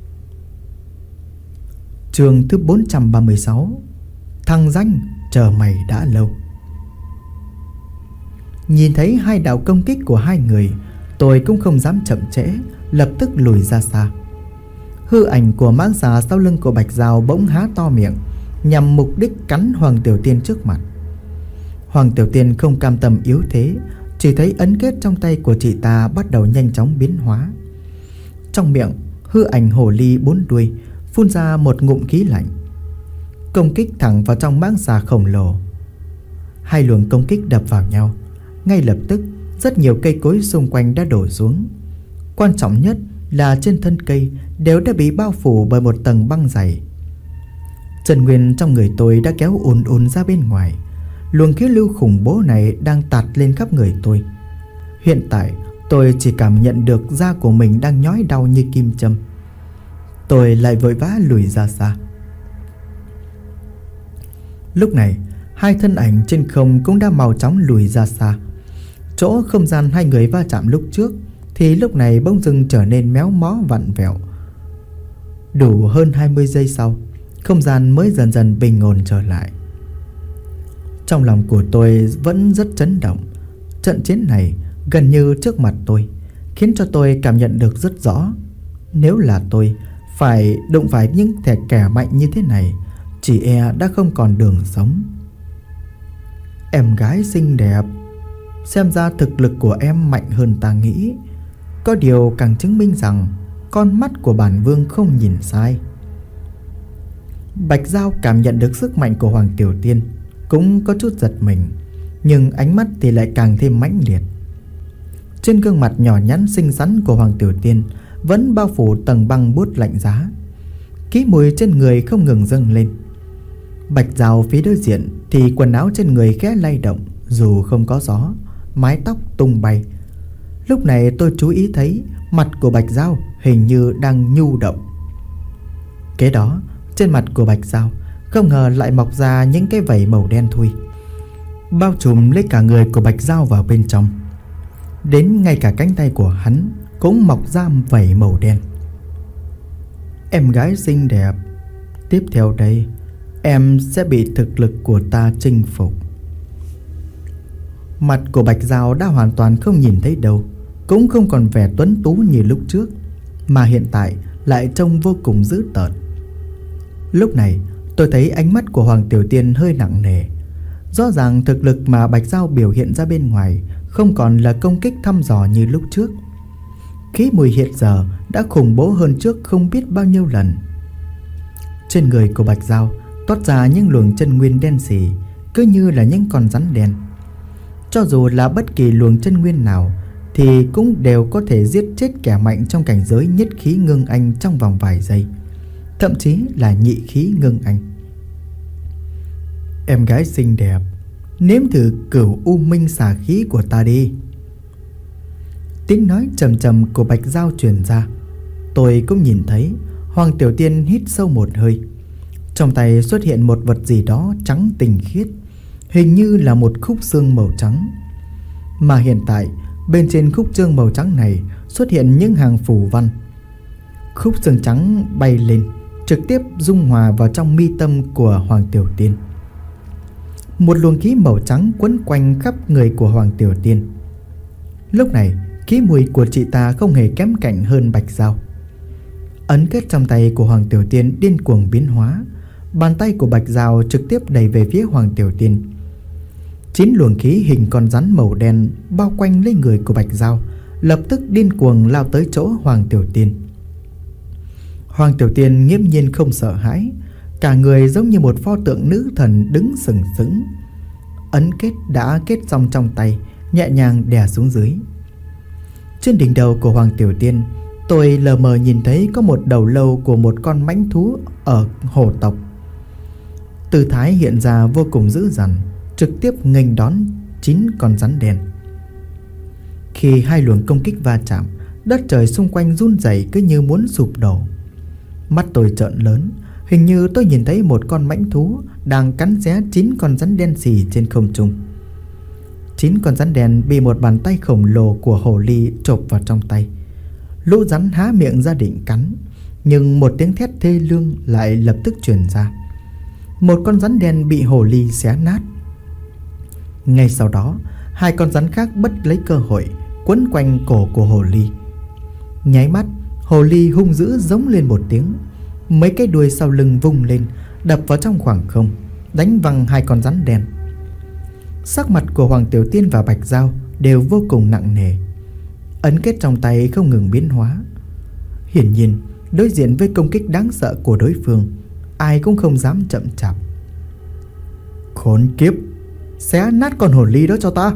Chương thứ 436. Thằng danh chờ mày đã lâu. Nhìn thấy hai đạo công kích của hai người, tôi cũng không dám chậm trễ, lập tức lùi ra xa. Hư ảnh của mãng xà sau lưng của Bạch Dao bỗng há to miệng, nhằm mục đích cắn Hoàng Tiểu Tiên trước mặt. Hoàng Tiểu Tiên không cam tâm yếu thế, chỉ thấy ấn kết trong tay của chị ta bắt đầu nhanh chóng biến hóa. Trong miệng, hư ảnh hồ ly 4 đuôi phun ra một ngụm khí lạnh, công kích thẳng vào trong mãng xà khổng lồ. Hai luồng công kích đập vào nhau, ngay lập tức rất nhiều cây cối xung quanh đã đổ xuống. Quan trọng nhất là trên thân cây đều đã bị bao phủ bởi một tầng băng dày. Chân nguyên trong người tôi đã kéo ùn ùn ra bên ngoài. Luồng khí lưu khủng bố này đang tạt lên khắp người tôi. Hiện tại tôi chỉ cảm nhận được da của mình đang nhói đau như kim châm. Tôi lại vội vã lùi ra xa. Lúc này, hai thân ảnh trên không cũng đã mau chóng lùi ra xa. Chỗ không gian hai người va chạm lúc trước thì lúc này bỗng dưng trở nên méo mó vặn vẹo. Đủ hơn 20 giây sau, không gian mới dần dần bình ổn trở lại. Trong lòng của tôi vẫn rất chấn động. Trận chiến này gần như trước mặt tôi, khiến cho tôi cảm nhận được rất rõ. Nếu là tôi phải đụng phải những kẻ mạnh như thế này, chỉ e đã không còn đường sống. Em gái xinh đẹp, xem ra thực lực của em mạnh hơn ta nghĩ. Có điều càng chứng minh rằng con mắt của bản vương không nhìn sai. Bạch Dao cảm nhận được sức mạnh của Hoàng Tiểu Tiên, cũng có chút giật mình, nhưng ánh mắt thì lại càng thêm mãnh liệt. Trên gương mặt nhỏ nhắn xinh xắn của Hoàng Tiểu Tiên vẫn bao phủ tầng băng buốt lạnh giá. Khí mùi trên người không ngừng dâng lên. Bạch Dao phía đối diện thì quần áo trên người khẽ lay động, dù không có gió, mái tóc tung bay. Lúc này tôi chú ý thấy mặt của Bạch Dao hình như đang nhu động. Kế đó, trên mặt của Bạch Dao không ngờ lại mọc ra những cái vảy màu đen thui, bao trùm lấy cả người của Bạch Dao vào bên trong. Đến ngay cả cánh tay của hắn cũng mọc ra vảy màu đen. Em gái xinh đẹp, tiếp theo đây em sẽ bị thực lực của ta chinh phục. Mặt của Bạch Dao đã hoàn toàn không nhìn thấy đâu, cũng không còn vẻ tuấn tú như lúc trước, mà hiện tại lại trông vô cùng dữ tợn. Lúc này tôi thấy ánh mắt của Hoàng Tiểu Tiên hơi nặng nề. Rõ ràng thực lực mà Bạch Dao biểu hiện ra bên ngoài không còn là công kích thăm dò như lúc trước. Khí mùi hiện giờ đã khủng bố hơn trước không biết bao nhiêu lần. Trên người của Bạch Dao toát ra những luồng chân nguyên đen sì, cứ như là những con rắn đen. Cho dù là bất kỳ luồng chân nguyên nào thì cũng đều có thể giết chết kẻ mạnh trong cảnh giới nhất khí ngưng anh trong vòng vài giây, thậm chí là nhị khí ngưng anh. Em gái xinh đẹp, nếm thử cửu u minh xà khí của ta đi. Tiếng nói trầm trầm của Bạch Dao truyền ra. Tôi cũng nhìn thấy Hoàng Tiểu Tiên hít sâu một hơi. Trong tay xuất hiện một vật gì đó trắng tinh khiết, hình như là một khúc xương màu trắng. Mà hiện tại bên trên khúc xương màu trắng này xuất hiện những hàng phù văn. Khúc xương trắng bay lên, trực tiếp dung hòa vào trong mi tâm của Hoàng Tiểu Tiên. Một luồng khí màu trắng quấn quanh khắp người của Hoàng Tiểu Tiên. Lúc này khí mùi của chị ta không hề kém cạnh hơn Bạch Dao. Ấn kết trong tay của Hoàng Tiểu Tiên điên cuồng biến hóa. Bàn tay của Bạch Dao trực tiếp đẩy về phía Hoàng Tiểu Tiên. 9 luồng khí hình con rắn màu đen bao quanh lấy người của Bạch Dao, lập tức điên cuồng lao tới chỗ Hoàng Tiểu Tiên. Hoàng Tiểu Tiên nghiễm nhiên không sợ hãi, cả người giống như một pho tượng nữ thần đứng sừng sững. Ấn kết đã kết xong trong tay, nhẹ nhàng đè xuống dưới. Trên đỉnh đầu của Hoàng Tiểu Tiên, tôi lờ mờ nhìn thấy có một đầu lâu của một con mãnh thú ở hổ tộc. Tư thái hiện ra vô cùng dữ dằn, trực tiếp nghênh đón 9 con rắn đen. Khi hai luồng công kích va chạm, đất trời xung quanh run rẩy cứ như muốn sụp đổ. Mắt tôi trợn lớn, hình như tôi nhìn thấy một con mãnh thú đang cắn xé 9 con rắn đen xì trên không trung. 9 con rắn đen bị một bàn tay khổng lồ của hồ ly chộp vào trong tay. Lũ rắn há miệng ra định cắn, nhưng một tiếng thét thê lương lại lập tức truyền ra. Một con rắn đen bị hồ ly xé nát. Ngay sau đó, hai con rắn khác bắt lấy cơ hội quấn quanh cổ của hồ ly. Nháy mắt, hồ ly hung dữ giống lên một tiếng. Mấy cái đuôi sau lưng vung lên, đập vào trong khoảng không, đánh văng hai con rắn đen. Sắc mặt của Hoàng Tiểu Tiên và Bạch Dao đều vô cùng nặng nề. Ấn kết trong tay không ngừng biến hóa. Hiển nhiên, đối diện với công kích đáng sợ của đối phương, ai cũng không dám chậm chạp. Khốn kiếp, xé nát con hồ ly đó cho ta.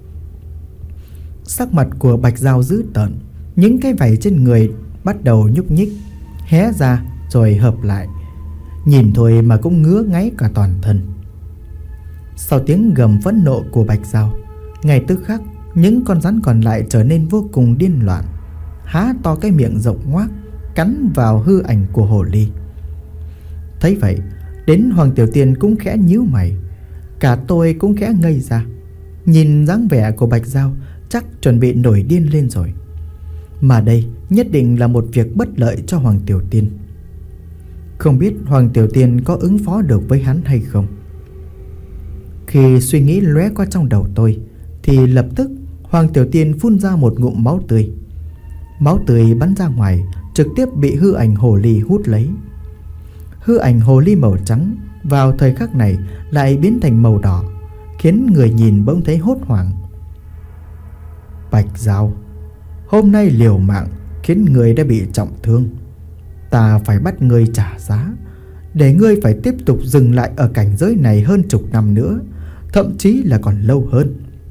Sắc mặt của Bạch Dao dữ tợn, những cái vảy trên người bắt đầu nhúc nhích, hé ra rồi hợp lại. Nhìn thôi mà cũng ngứa ngáy cả toàn thân. Sau tiếng gầm phẫn nộ của Bạch Dao, ngay tức khắc những con rắn còn lại trở nên vô cùng điên loạn, há to cái miệng rộng ngoác, cắn vào hư ảnh của hồ ly. Thấy vậy, đến Hoàng Tiểu Tiên cũng khẽ nhíu mày. Cả tôi cũng khẽ ngây ra. Nhìn dáng vẻ của Bạch Dao chắc chuẩn bị nổi điên lên rồi. Mà đây nhất định là một việc bất lợi cho Hoàng Tiểu Tiên. Không biết Hoàng Tiểu Tiên có ứng phó được với hắn hay không. Khi suy nghĩ lóe qua trong đầu tôi, thì lập tức Hoàng Tiểu Tiên phun ra một ngụm máu tươi. Máu tươi bắn ra ngoài, trực tiếp bị hư ảnh hồ ly hút lấy. Hư ảnh hồ ly màu trắng vào thời khắc này lại biến thành màu đỏ, khiến người nhìn bỗng thấy hốt hoảng. Bạch Dao, hôm nay liều mạng khiến người đã bị trọng thương. Ta phải bắt ngươi trả giá, để ngươi phải tiếp tục dừng lại ở cảnh giới này hơn chục năm nữa, thậm chí là còn lâu hơn.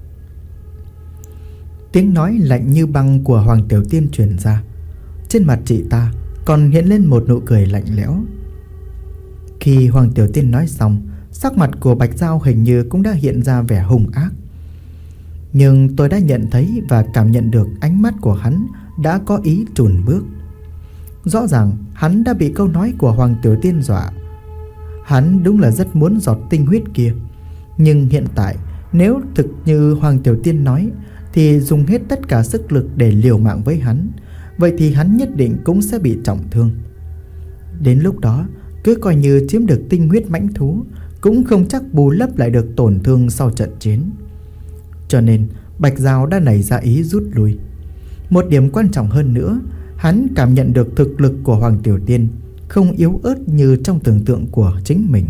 Tiếng nói lạnh như băng của Hoàng Tiểu Tiên truyền ra. Trên mặt chị ta còn hiện lên một nụ cười lạnh lẽo. Khi Hoàng Tiểu Tiên nói xong, sắc mặt của Bạch Dao hình như cũng đã hiện ra vẻ hung ác. Nhưng tôi đã nhận thấy và cảm nhận được ánh mắt của hắn đã có ý chùn bước. Rõ ràng hắn đã bị câu nói của Hoàng Tiểu Tiên dọa. Hắn đúng là rất muốn giọt tinh huyết kia. Nhưng hiện tại, nếu thực như Hoàng Tiểu Tiên nói, thì dùng hết tất cả sức lực để liều mạng với hắn, vậy thì hắn nhất định cũng sẽ bị trọng thương. Đến lúc đó, cứ coi như chiếm được tinh huyết mãnh thú, cũng không chắc bù lấp lại được tổn thương sau trận chiến. Cho nên Bạch Dao đã nảy ra ý rút lui. Một điểm quan trọng hơn nữa, hắn cảm nhận được thực lực của Hoàng Tiểu Tiên không yếu ớt như trong tưởng tượng của chính mình.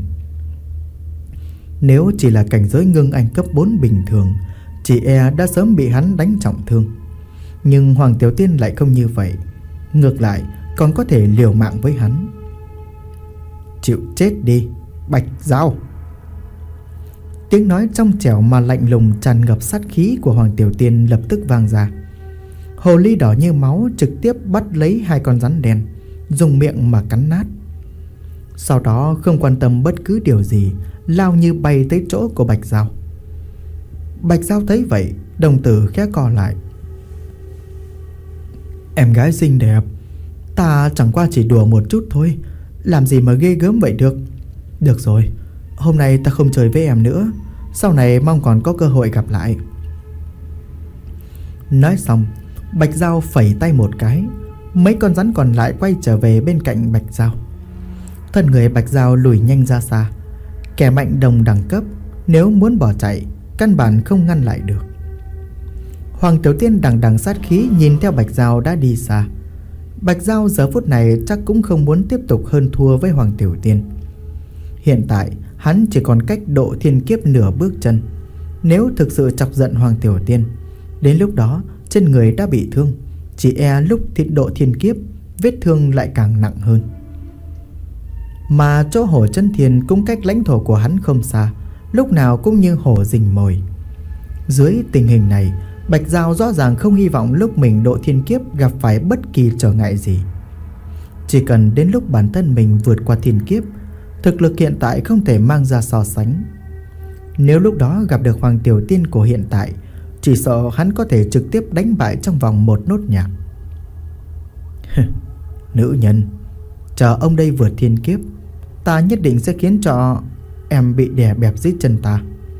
Nếu chỉ là cảnh giới ngưng anh cấp 4 bình thường, chị e đã sớm bị hắn đánh trọng thương. Nhưng Hoàng Tiểu Tiên lại không như vậy, ngược lại còn có thể liều mạng với hắn. Chịu chết đi, Bạch Dao. Tiếng nói trong trẻo mà lạnh lùng tràn ngập sát khí của Hoàng Tiểu Tiên lập tức vang ra. Hồ ly đỏ như máu trực tiếp bắt lấy hai con rắn đen, dùng miệng mà cắn nát. Sau đó không quan tâm bất cứ điều gì, lao như bay tới chỗ của Bạch Dao. Bạch Dao thấy vậy, đồng tử khẽ co lại. Em gái xinh đẹp, ta chẳng qua chỉ đùa một chút thôi, làm gì mà ghê gớm vậy được. Được rồi, hôm nay ta không chơi với em nữa, sau này mong còn có cơ hội gặp lại. Nói xong, Bạch Dao phẩy tay một cái, mấy con rắn còn lại quay trở về bên cạnh Bạch Dao. Thân người Bạch Dao lùi nhanh ra xa. Kẻ mạnh đồng đẳng cấp nếu muốn bỏ chạy, căn bản không ngăn lại được. Hoàng Tiểu Tiên đằng đằng sát khí nhìn theo Bạch Dao đã đi xa. Bạch Dao giờ phút này chắc cũng không muốn tiếp tục hơn thua với Hoàng Tiểu Tiên. Hiện tại hắn chỉ còn cách độ thiên kiếp nửa bước chân. Nếu thực sự chọc giận Hoàng Tiểu Tiên, đến lúc đó trên người đã bị thương, chỉ e lúc độ thiên kiếp vết thương lại càng nặng hơn. Mà chỗ Hổ Chân Thiên cũng cách lãnh thổ của hắn không xa, lúc nào cũng như hổ rình mồi. Dưới tình hình này, Bạch Dao rõ ràng không hy vọng lúc mình độ thiên kiếp gặp phải bất kỳ trở ngại gì. Chỉ cần đến lúc bản thân mình vượt qua thiên kiếp, thực lực hiện tại không thể mang ra so sánh. Nếu lúc đó gặp được Hoàng Tiểu Tiên của hiện tại, Chỉ sợ hắn có thể trực tiếp đánh bại trong vòng một nốt nhạc. Nữ nhân, chờ ông đây vượt thiên kiếp, ta nhất định sẽ khiến cho em bị đè bẹp dưới chân ta.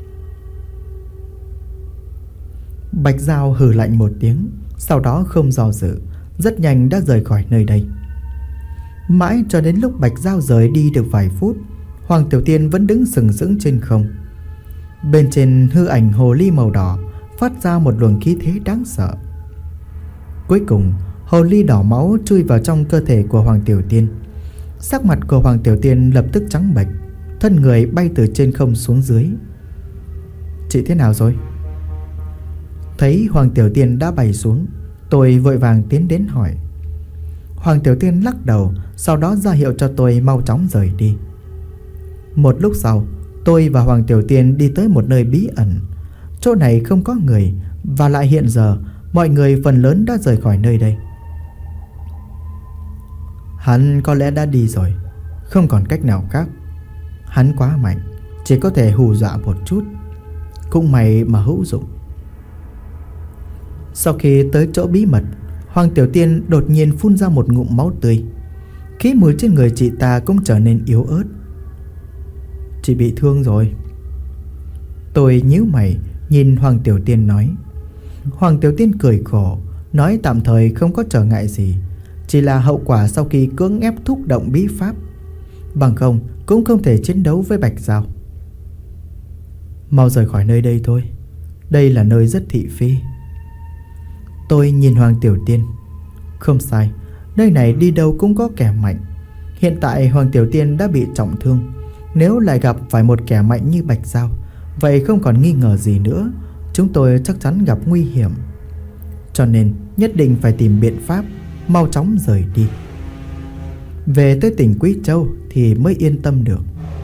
Bạch Giao hừ lạnh một tiếng, sau đó không do dự, rất nhanh đã rời khỏi nơi đây. Mãi cho đến lúc Bạch Giao rời đi được vài phút, Hoàng Tiểu Tiên vẫn đứng sừng sững trên không. Bên trên hư ảnh hồ ly màu đỏ phát ra một luồng khí thế đáng sợ. Cuối cùng, hồ ly đỏ máu chui vào trong cơ thể của Hoàng Tiểu Tiên. Sắc mặt của Hoàng Tiểu Tiên lập tức trắng bệch, thân người bay từ trên không xuống dưới. Chị thế nào rồi? Thấy Hoàng Tiểu Tiên đã bay xuống, tôi vội vàng tiến đến hỏi. Hoàng Tiểu Tiên lắc đầu, sau đó ra hiệu cho tôi mau chóng rời đi. Một lúc sau, tôi và Hoàng Tiểu Tiên đi tới một nơi bí ẩn. Chỗ này không có người, và lại hiện giờ mọi người phần lớn đã rời khỏi nơi đây. Hắn có lẽ đã đi rồi, không còn cách nào khác. Hắn quá mạnh, chỉ có thể hù dọa một chút. Cũng may mà hữu dụng. Sau khi tới chỗ bí mật, Hoàng Tiểu Tiên đột nhiên phun ra một ngụm máu tươi. Khí mùi trên người chị ta cũng trở nên yếu ớt. Chị bị thương rồi. Tôi nhíu mày nhìn Hoàng Tiểu Tiên nói. Hoàng Tiểu Tiên cười khổ, nói tạm thời không có trở ngại gì, chỉ là hậu quả sau khi cưỡng ép thúc động bí pháp. Bằng không cũng không thể chiến đấu với Bạch Giao. Mau rời khỏi nơi đây thôi, đây là nơi rất thị phi. Tôi nhìn Hoàng Tiểu Tiên. Không sai, nơi này đi đâu cũng có kẻ mạnh. Hiện tại Hoàng Tiểu Tiên đã bị trọng thương, nếu lại gặp phải một kẻ mạnh như Bạch Giao, vậy không còn nghi ngờ gì nữa, chúng tôi chắc chắn gặp nguy hiểm. Cho nên nhất định phải tìm biện pháp mau chóng rời đi. Về tới tỉnh Quý Châu thì mới yên tâm được.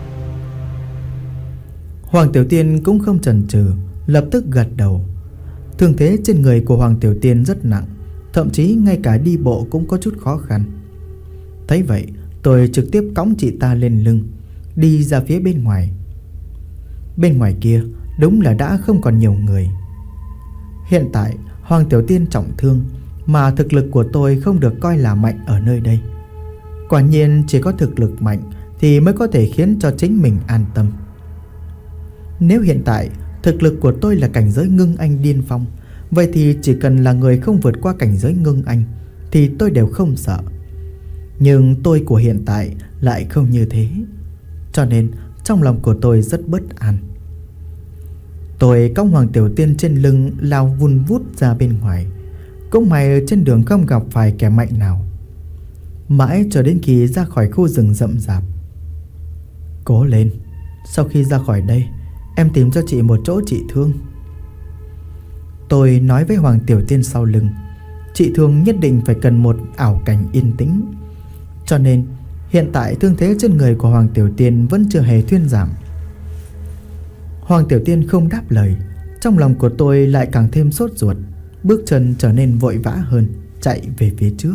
Hoàng Tiểu Tiên cũng không chần chừ, lập tức gật đầu. Thương thế trên người của Hoàng Tiểu Tiên rất nặng, thậm chí ngay cả đi bộ cũng có chút khó khăn. Thấy vậy, tôi trực tiếp cõng chị ta lên lưng, đi ra phía bên ngoài. Bên ngoài kia đúng là đã không còn nhiều người. Hiện tại Hoàng Tiểu Tiên trọng thương, mà thực lực của tôi không được coi là mạnh ở nơi đây. Quả nhiên chỉ có thực lực mạnh thì mới có thể khiến cho chính mình an tâm. Nếu hiện tại thực lực của tôi là cảnh giới ngưng anh điên phong, vậy thì chỉ cần là người không vượt qua cảnh giới ngưng anh thì tôi đều không sợ. Nhưng tôi của hiện tại lại không như thế, cho nên trong lòng của tôi rất bất an. Tôi cõng Hoàng Tiểu Tiên trên lưng lao vun vút ra bên ngoài. Cũng may trên đường không gặp phải kẻ mạnh nào. Mãi cho đến khi ra khỏi khu rừng rậm rạp. Cố lên, sau khi ra khỏi đây em tìm cho chị một chỗ trị thương. Tôi nói với Hoàng Tiểu Tiên sau lưng. Trị thương nhất định phải cần một ảo cảnh yên tĩnh, cho nên hiện tại thương thế trên người của Hoàng Tiểu Tiên vẫn chưa hề thuyên giảm. Hoàng Tiểu Tiên không đáp lời. Trong lòng của tôi lại càng thêm sốt ruột, bước chân trở nên vội vã hơn, chạy về phía trước.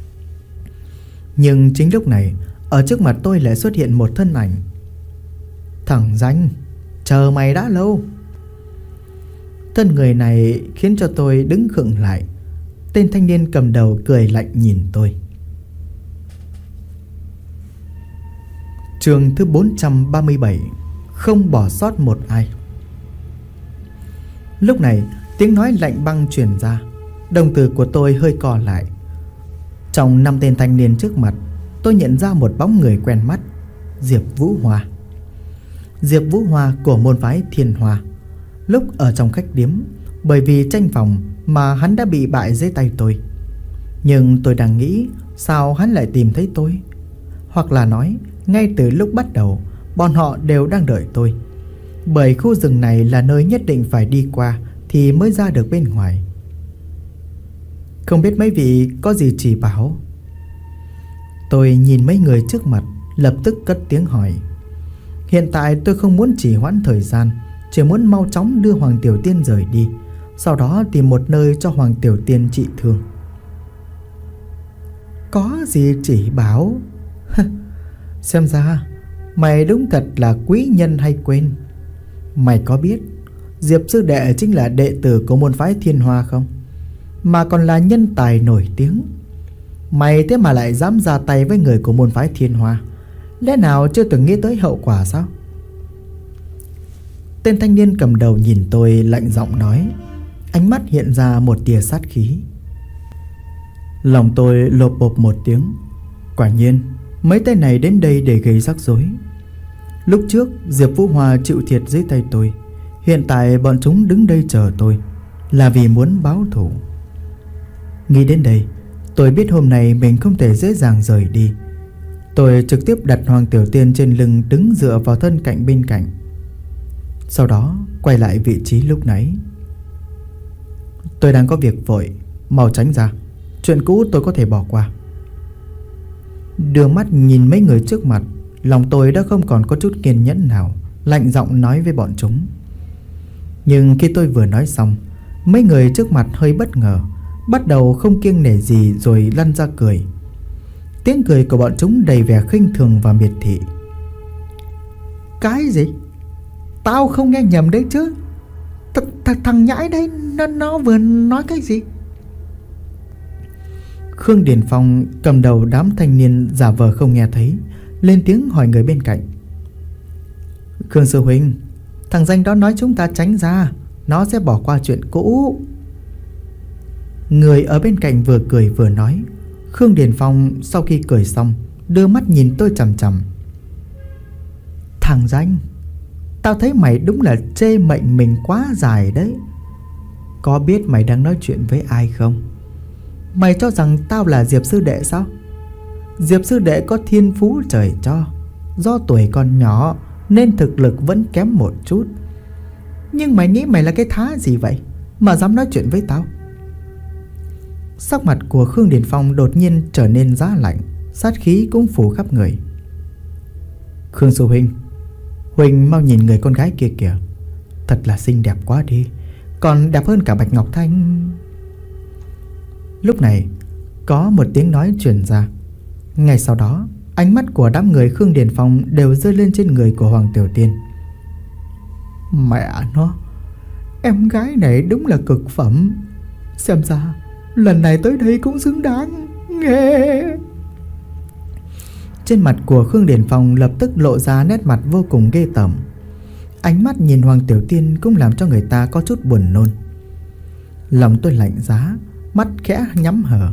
Nhưng chính lúc này, ở trước mặt tôi lại xuất hiện một thân ảnh. Thằng danh, chờ mày đã lâu. Thân người này khiến cho tôi đứng khựng lại. Tên thanh niên cầm đầu cười lạnh nhìn tôi. Chương thứ 437, không bỏ sót một ai. Lúc này tiếng nói lạnh băng truyền ra. Đồng tử của tôi hơi co lại. Trong 5 tên thanh niên trước mặt, tôi nhận ra một bóng người quen mắt. Diệp Vũ Hoa. Diệp Vũ Hoa của môn phái Thiên Hoa. Lúc ở trong khách điếm, bởi vì tranh phòng mà hắn đã bị bại dưới tay tôi. Nhưng tôi đang nghĩ, sao hắn lại tìm thấy tôi? Hoặc là nói, ngay từ lúc bắt đầu, bọn họ đều đang đợi tôi. Bởi khu rừng này là nơi nhất định phải đi qua thì mới ra được bên ngoài. Không biết mấy vị có gì chỉ bảo? Tôi nhìn mấy người trước mặt, lập tức cất tiếng hỏi. Hiện tại tôi không muốn trì hoãn thời gian, chỉ muốn mau chóng đưa Hoàng Tiểu Tiên rời đi, sau đó tìm một nơi cho Hoàng Tiểu Tiên trị thương. Có gì chỉ bảo? Xem ra mày đúng thật là quý nhân hay quên. Mày có biết Diệp sư đệ chính là đệ tử của môn phái Thiên Hoa không? Mà còn là nhân tài nổi tiếng. Mày thế mà lại dám ra tay với người của môn phái Thiên Hoa, lẽ nào chưa từng nghĩ tới hậu quả sao? Tên thanh niên cầm đầu nhìn tôi lạnh giọng nói, ánh mắt hiện ra một tia sát khí. Lòng tôi lộp bộp một tiếng. Quả nhiên mấy tên này đến đây để gây rắc rối. Lúc trước Diệp Vũ Hoa chịu thiệt dưới tay tôi, hiện tại bọn chúng đứng đây chờ tôi là vì muốn báo thù. Nghĩ đến đây, tôi biết hôm nay mình không thể dễ dàng rời đi. Tôi trực tiếp đặt Hoàng Tiểu Tiên trên lưng, đứng dựa vào thân cạnh bên cạnh. Sau đó quay lại vị trí lúc nãy. Tôi đang có việc vội, mau tránh ra. Chuyện cũ tôi có thể bỏ qua. Đưa mắt nhìn mấy người trước mặt, lòng tôi đã không còn có chút kiên nhẫn nào, lạnh giọng nói với bọn chúng. Nhưng khi tôi vừa nói xong, mấy người trước mặt hơi bất ngờ, bắt đầu không kiêng nể gì rồi lăn ra cười. Tiếng cười của bọn chúng đầy vẻ khinh thường và miệt thị. Cái gì? Tao không nghe nhầm đấy chứ? Thằng nhãi đấy nó vừa nói cái gì? Khương Điền Phong cầm đầu đám thanh niên giả vờ không nghe thấy, lên tiếng hỏi người bên cạnh. Khương sư huynh, thằng danh đó nói chúng ta tránh ra, nó sẽ bỏ qua chuyện cũ. Người ở bên cạnh vừa cười vừa nói. Khương Điền Phong sau khi cười xong, đưa mắt nhìn tôi chằm chằm. Thằng danh, tao thấy mày đúng là chê mệnh mình quá dài đấy. Có biết mày đang nói chuyện với ai không? Mày cho rằng tao là Diệp sư đệ sao? Diệp sư đệ có thiên phú trời cho, do tuổi còn nhỏ nên thực lực vẫn kém một chút. Nhưng mày nghĩ mày là cái thá gì vậy mà dám nói chuyện với tao? Sắc mặt của Khương Điền Phong đột nhiên trở nên giá lạnh, sát khí cũng phủ khắp người. Khương sư huynh, huynh mau nhìn người con gái kia kìa, thật là xinh đẹp quá đi, còn đẹp hơn cả Bạch Ngọc Thanh. Lúc này có một tiếng nói truyền ra. Ngay sau đó, ánh mắt của đám người Khương Điền Phong đều rơi lên trên người của Hoàng Tiểu Tiên. Mẹ nó, em gái này đúng là cực phẩm. Xem ra lần này tới đây cũng xứng đáng. Nghe. Trên mặt của Khương Điền Phong lập tức lộ ra nét mặt vô cùng ghê tởm. Ánh mắt nhìn Hoàng Tiểu Tiên cũng làm cho người ta có chút buồn nôn. Lòng tôi lạnh giá, mắt khẽ nhắm hờ.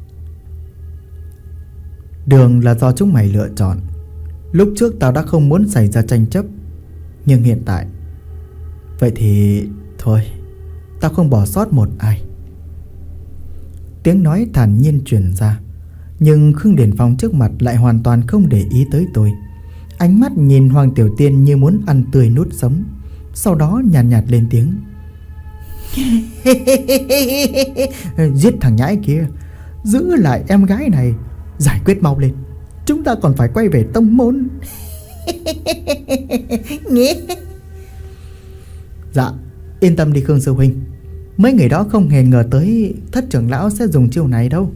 Đường là do chúng mày lựa chọn. Lúc trước tao đã không muốn xảy ra tranh chấp, nhưng hiện tại, vậy thì thôi, tao không bỏ sót một ai. Tiếng nói thản nhiên truyền ra. Nhưng Khương Điền Phong trước mặt lại hoàn toàn không để ý tới tôi. Ánh mắt nhìn Hoàng Tiểu Tiên như muốn ăn tươi nuốt sống. Sau đó nhàn nhạt lên tiếng. Giết thằng nhãi kia, giữ lại em gái này, giải quyết mau lên, chúng ta còn phải quay về tông môn. Dạ, yên tâm đi Khương sư huynh, mấy người đó không hề ngờ tới Thất trưởng lão sẽ dùng chiêu này đâu.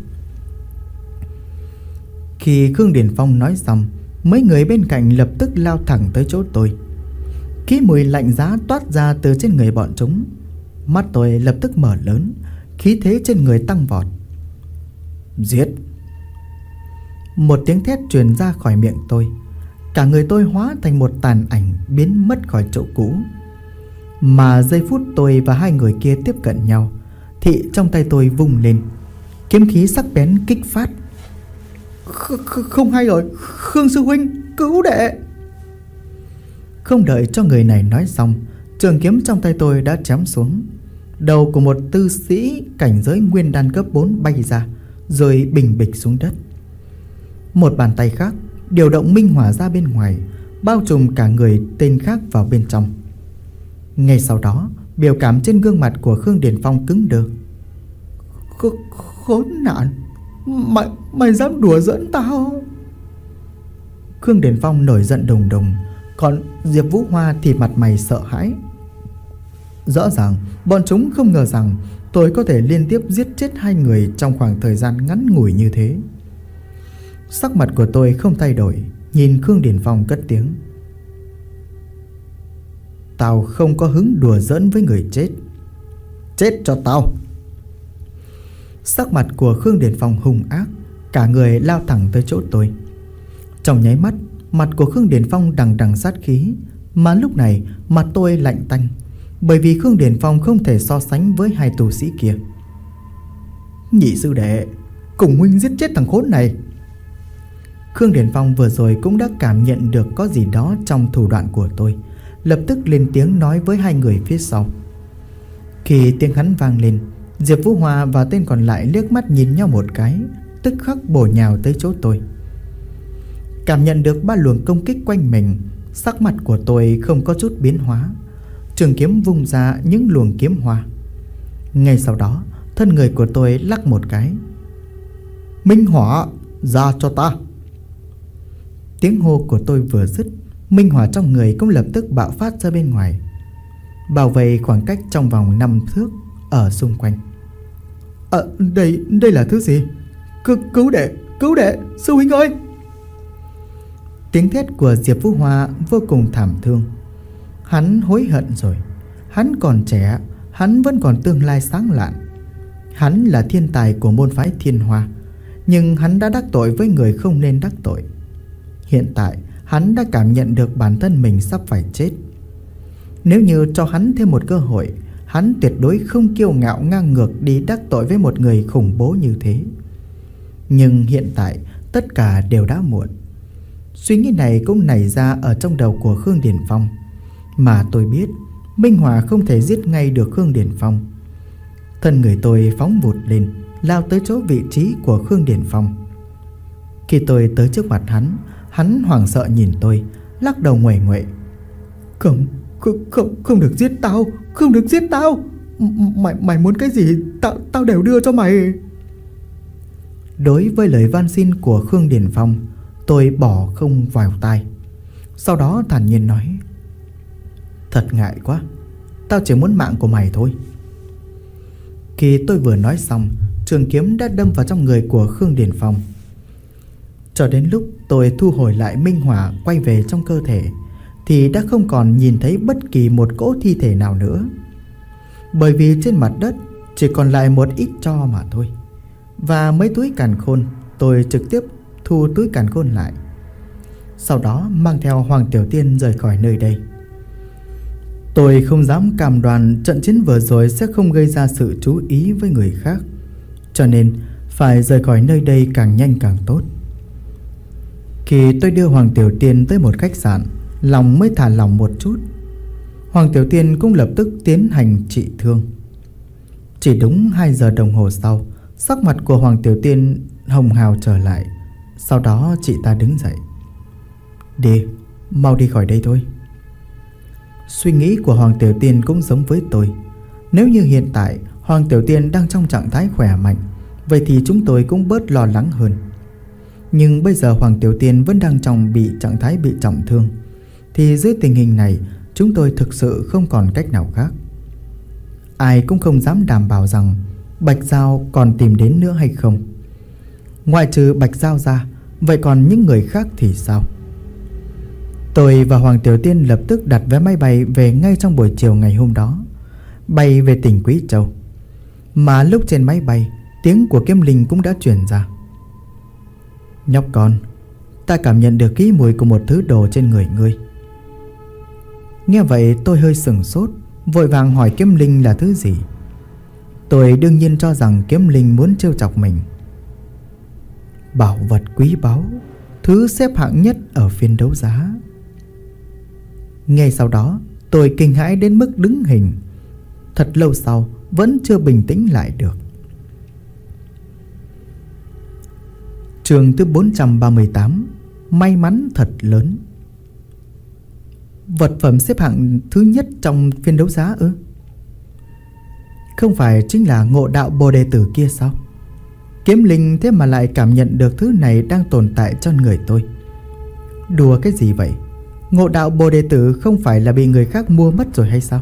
Khi Khương Điền Phong nói xong, mấy người bên cạnh lập tức lao thẳng tới chỗ tôi. Khí mùi lạnh giá toát ra từ trên người bọn chúng. Mắt tôi lập tức mở lớn, khí thế trên người tăng vọt. Giết! Một tiếng thét truyền ra khỏi miệng tôi. Cả người tôi hóa thành một tàn ảnh biến mất khỏi chỗ cũ. Mà giây phút tôi và hai người kia tiếp cận nhau, thị trong tay tôi vung lên, kiếm khí sắc bén kích phát. Không hay rồi, Khương sư huynh, cứu đệ! Không đợi cho người này nói xong, trường kiếm trong tay tôi đã chém xuống. Đầu của một tư sĩ cảnh giới nguyên đan cấp 4 bay ra, rồi bình bịch xuống đất. Một bàn tay khác điều động minh hỏa ra bên ngoài, bao trùm cả người tên khác vào bên trong. Ngay sau đó, biểu cảm trên gương mặt của Khương Điền Phong cứng đờ. Khốn nạn! Mày dám đùa giỡn tao? Khương Điền Phong nổi giận đùng đùng, còn Diệp Vũ Hoa thì mặt mày sợ hãi. Rõ ràng bọn chúng không ngờ rằng tôi có thể liên tiếp giết chết hai người trong khoảng thời gian ngắn ngủi như thế. Sắc mặt của tôi không thay đổi, nhìn Khương Điền Phong cất tiếng. Tao không có hứng đùa giỡn với người chết. Chết cho tao. Sắc mặt của Khương Điền Phong hung ác, cả người lao thẳng tới chỗ tôi. Trong nháy mắt, mặt của Khương Điền Phong đằng đằng sát khí, mà lúc này mặt tôi lạnh tanh, bởi vì Khương Điền Phong không thể so sánh với hai tù sĩ kia. Nhị sư đệ, cùng huynh giết chết thằng khốn này. Khương Điền Phong vừa rồi cũng đã cảm nhận được có gì đó trong thủ đoạn của tôi, lập tức lên tiếng nói với hai người phía sau. Khi tiếng hắn vang lên, Diệp Vũ Hoa và tên còn lại liếc mắt nhìn nhau một cái, tức khắc bổ nhào tới chỗ tôi. Cảm nhận được ba luồng công kích quanh mình, sắc mặt của tôi không có chút biến hóa. Trường kiếm vung ra những luồng kiếm hoa. Ngay sau đó, thân người của tôi lắc một cái. Minh hỏa, ra cho ta. Tiếng hô của tôi vừa dứt, minh hỏa trong người cũng lập tức bạo phát ra bên ngoài, bảo vệ khoảng cách trong vòng 5 thước ở xung quanh. Đây là thứ gì? Cứu đệ, sư huynh ơi! Tiếng thét của Diệp Vũ Hoa vô cùng thảm thương. Hắn hối hận rồi. Hắn còn trẻ, hắn vẫn còn tương lai sáng lạn. Hắn là thiên tài của môn phái Thiên Hoa, nhưng hắn đã đắc tội với người không nên đắc tội. Hiện tại hắn đã cảm nhận được bản thân mình sắp phải chết. Nếu như cho hắn thêm một cơ hội, hắn tuyệt đối không kiêu ngạo ngang ngược đi đắc tội với một người khủng bố như thế. Nhưng hiện tại tất cả đều đã muộn. Suy nghĩ này cũng nảy ra ở trong đầu của Khương Điền Phong. Mà tôi biết minh hỏa không thể giết ngay được Khương Điền Phong. Thân người tôi phóng vụt lên, lao tới chỗ vị trí của Khương Điền Phong. Khi tôi tới trước mặt hắn, hắn hoảng sợ nhìn tôi, lắc đầu nguậy nguậy. Không được giết tao, không được giết tao. Mày muốn cái gì tao đều đưa cho mày. Đối với lời van xin của Khương Điền Phong, tôi bỏ không vào tai. Sau đó thản nhiên nói: Thật ngại quá, tao chỉ muốn mạng của mày thôi. Khi tôi vừa nói xong, trường kiếm đã đâm vào trong người của Khương Điền Phong. Cho đến lúc tôi thu hồi lại minh hỏa quay về trong cơ thể, thì đã không còn nhìn thấy bất kỳ một cỗ thi thể nào nữa. Bởi vì trên mặt đất chỉ còn lại một ít tro mà thôi. Và mấy túi càn khôn, tôi trực tiếp thu túi càn khôn lại. Sau đó mang theo Hoàng Tiểu Tiên rời khỏi nơi đây. Tôi không dám cam đoan trận chiến vừa rồi sẽ không gây ra sự chú ý với người khác, cho nên phải rời khỏi nơi đây càng nhanh càng tốt. Khi tôi đưa Hoàng Tiểu Tiên tới một khách sạn, lòng mới thả lỏng một chút. Hoàng Tiểu Tiên cũng lập tức tiến hành trị thương. Chỉ đúng 2 giờ đồng hồ sau, sắc mặt của Hoàng Tiểu Tiên hồng hào trở lại. Sau đó chị ta đứng dậy. Đi, mau đi khỏi đây thôi. Suy nghĩ của Hoàng Tiểu Tiên cũng giống với tôi. Nếu như hiện tại Hoàng Tiểu Tiên đang trong trạng thái khỏe mạnh, vậy thì chúng tôi cũng bớt lo lắng hơn. Nhưng bây giờ Hoàng Tiểu Tiên vẫn đang trong trạng thái bị trọng thương, thì dưới tình hình này chúng tôi thực sự không còn cách nào khác. Ai cũng không dám đảm bảo rằng Bạch Giao còn tìm đến nữa hay không. Ngoại trừ Bạch Giao ra, vậy còn những người khác thì sao? Tôi và Hoàng Tiểu Tiên lập tức đặt vé máy bay về ngay trong buổi chiều ngày hôm đó, bay về tỉnh Quý Châu. Mà lúc trên máy bay, tiếng của Kiếm Linh cũng đã truyền ra. Nhóc con, ta cảm nhận được cái mùi của một thứ đồ trên người ngươi. Nghe vậy tôi hơi sửng sốt, vội vàng hỏi Kiếm Linh là thứ gì. Tôi đương nhiên cho rằng Kiếm Linh muốn trêu chọc mình. Bảo vật quý báu, thứ xếp hạng nhất ở phiên đấu giá. Ngay sau đó tôi kinh hãi đến mức đứng hình. Thật lâu sau vẫn chưa bình tĩnh lại được. Chương thứ 438. May mắn thật lớn. Vật phẩm xếp hạng thứ nhất trong phiên đấu giá ư? Không phải chính là Ngộ Đạo Bồ Đề Tử kia sao? Kiếm Linh thế mà lại cảm nhận được thứ này đang tồn tại trong người tôi. Đùa cái gì vậy? Ngộ Đạo Bồ Đề Tử không phải là bị người khác mua mất rồi hay sao?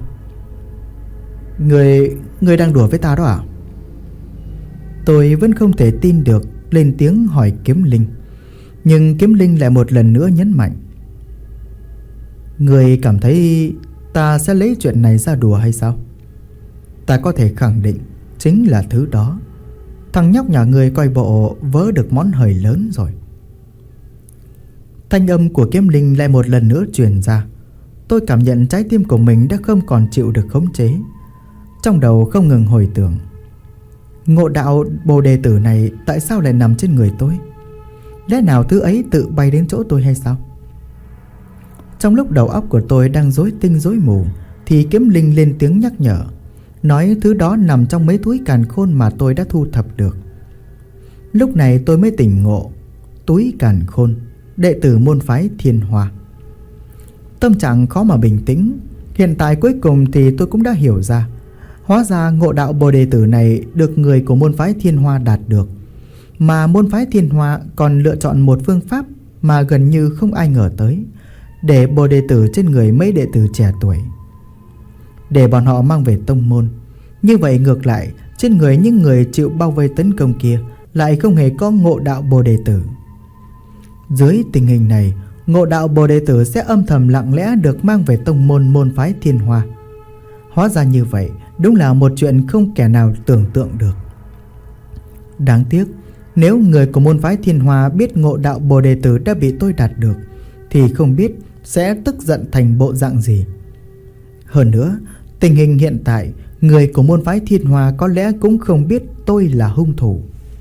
Người đang đùa với ta đó à? Tôi vẫn không thể tin được, lên tiếng hỏi Kiếm Linh. Nhưng Kiếm Linh lại một lần nữa nhấn mạnh. Người cảm thấy ta sẽ lấy chuyện này ra đùa hay sao? Ta có thể khẳng định chính là thứ đó. Thằng nhóc nhà ngươi coi bộ vớ được món hời lớn rồi. Thanh âm của Kiếm Linh lại một lần nữa truyền ra. Tôi cảm nhận trái tim của mình đã không còn chịu được khống chế. Trong đầu không ngừng hồi tưởng, ngộ đạo bồ đề tử này tại sao lại nằm trên người tôi? Lẽ nào thứ ấy tự bay đến chỗ tôi hay sao? Trong lúc đầu óc của tôi đang rối tinh rối mù thì Kiếm Linh lên tiếng nhắc nhở, nói thứ đó nằm trong mấy túi càn khôn mà tôi đã thu thập được. Lúc này tôi mới tỉnh ngộ. Túi càn khôn, đệ tử môn phái Thiên Hoa. Tâm trạng khó mà bình tĩnh. Hiện tại cuối cùng thì tôi cũng đã hiểu ra. Hóa ra ngộ đạo bồ đề tử này được người của môn phái Thiên Hoa đạt được. Mà môn phái Thiên Hoa còn lựa chọn một phương pháp mà gần như không ai ngờ tới, để bồ đề tử trên người mấy đệ tử trẻ tuổi, để bọn họ mang về tông môn. Như vậy ngược lại, trên người những người chịu bao vây tấn công kia lại không hề có ngộ đạo bồ đề tử. Dưới tình hình này, ngộ đạo bồ đề tử sẽ âm thầm lặng lẽ được mang về tông môn môn phái Thiên Hoa. Hóa ra như vậy, đúng là một chuyện không kẻ nào tưởng tượng được. Đáng tiếc, nếu người của môn phái Thiên Hoa biết ngộ đạo bồ đề tử đã bị tôi đạt được thì không biết sẽ tức giận thành bộ dạng gì. Hơn nữa, tình hình hiện tại, người của môn phái Thiên Hoa có lẽ cũng không biết tôi là hung thủ.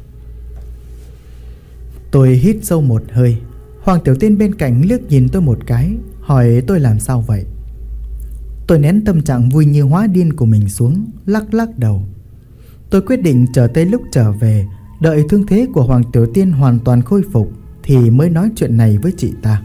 Tôi hít sâu một hơi. Hoàng Tiểu Tiên bên cạnh liếc nhìn tôi một cái, hỏi tôi làm sao vậy. Tôi nén tâm trạng vui như hóa điên của mình xuống, lắc lắc đầu. Tôi quyết định chờ tới lúc trở về, đợi thương thế của Hoàng Tiểu Tiên hoàn toàn khôi phục thì mới nói chuyện này với chị ta.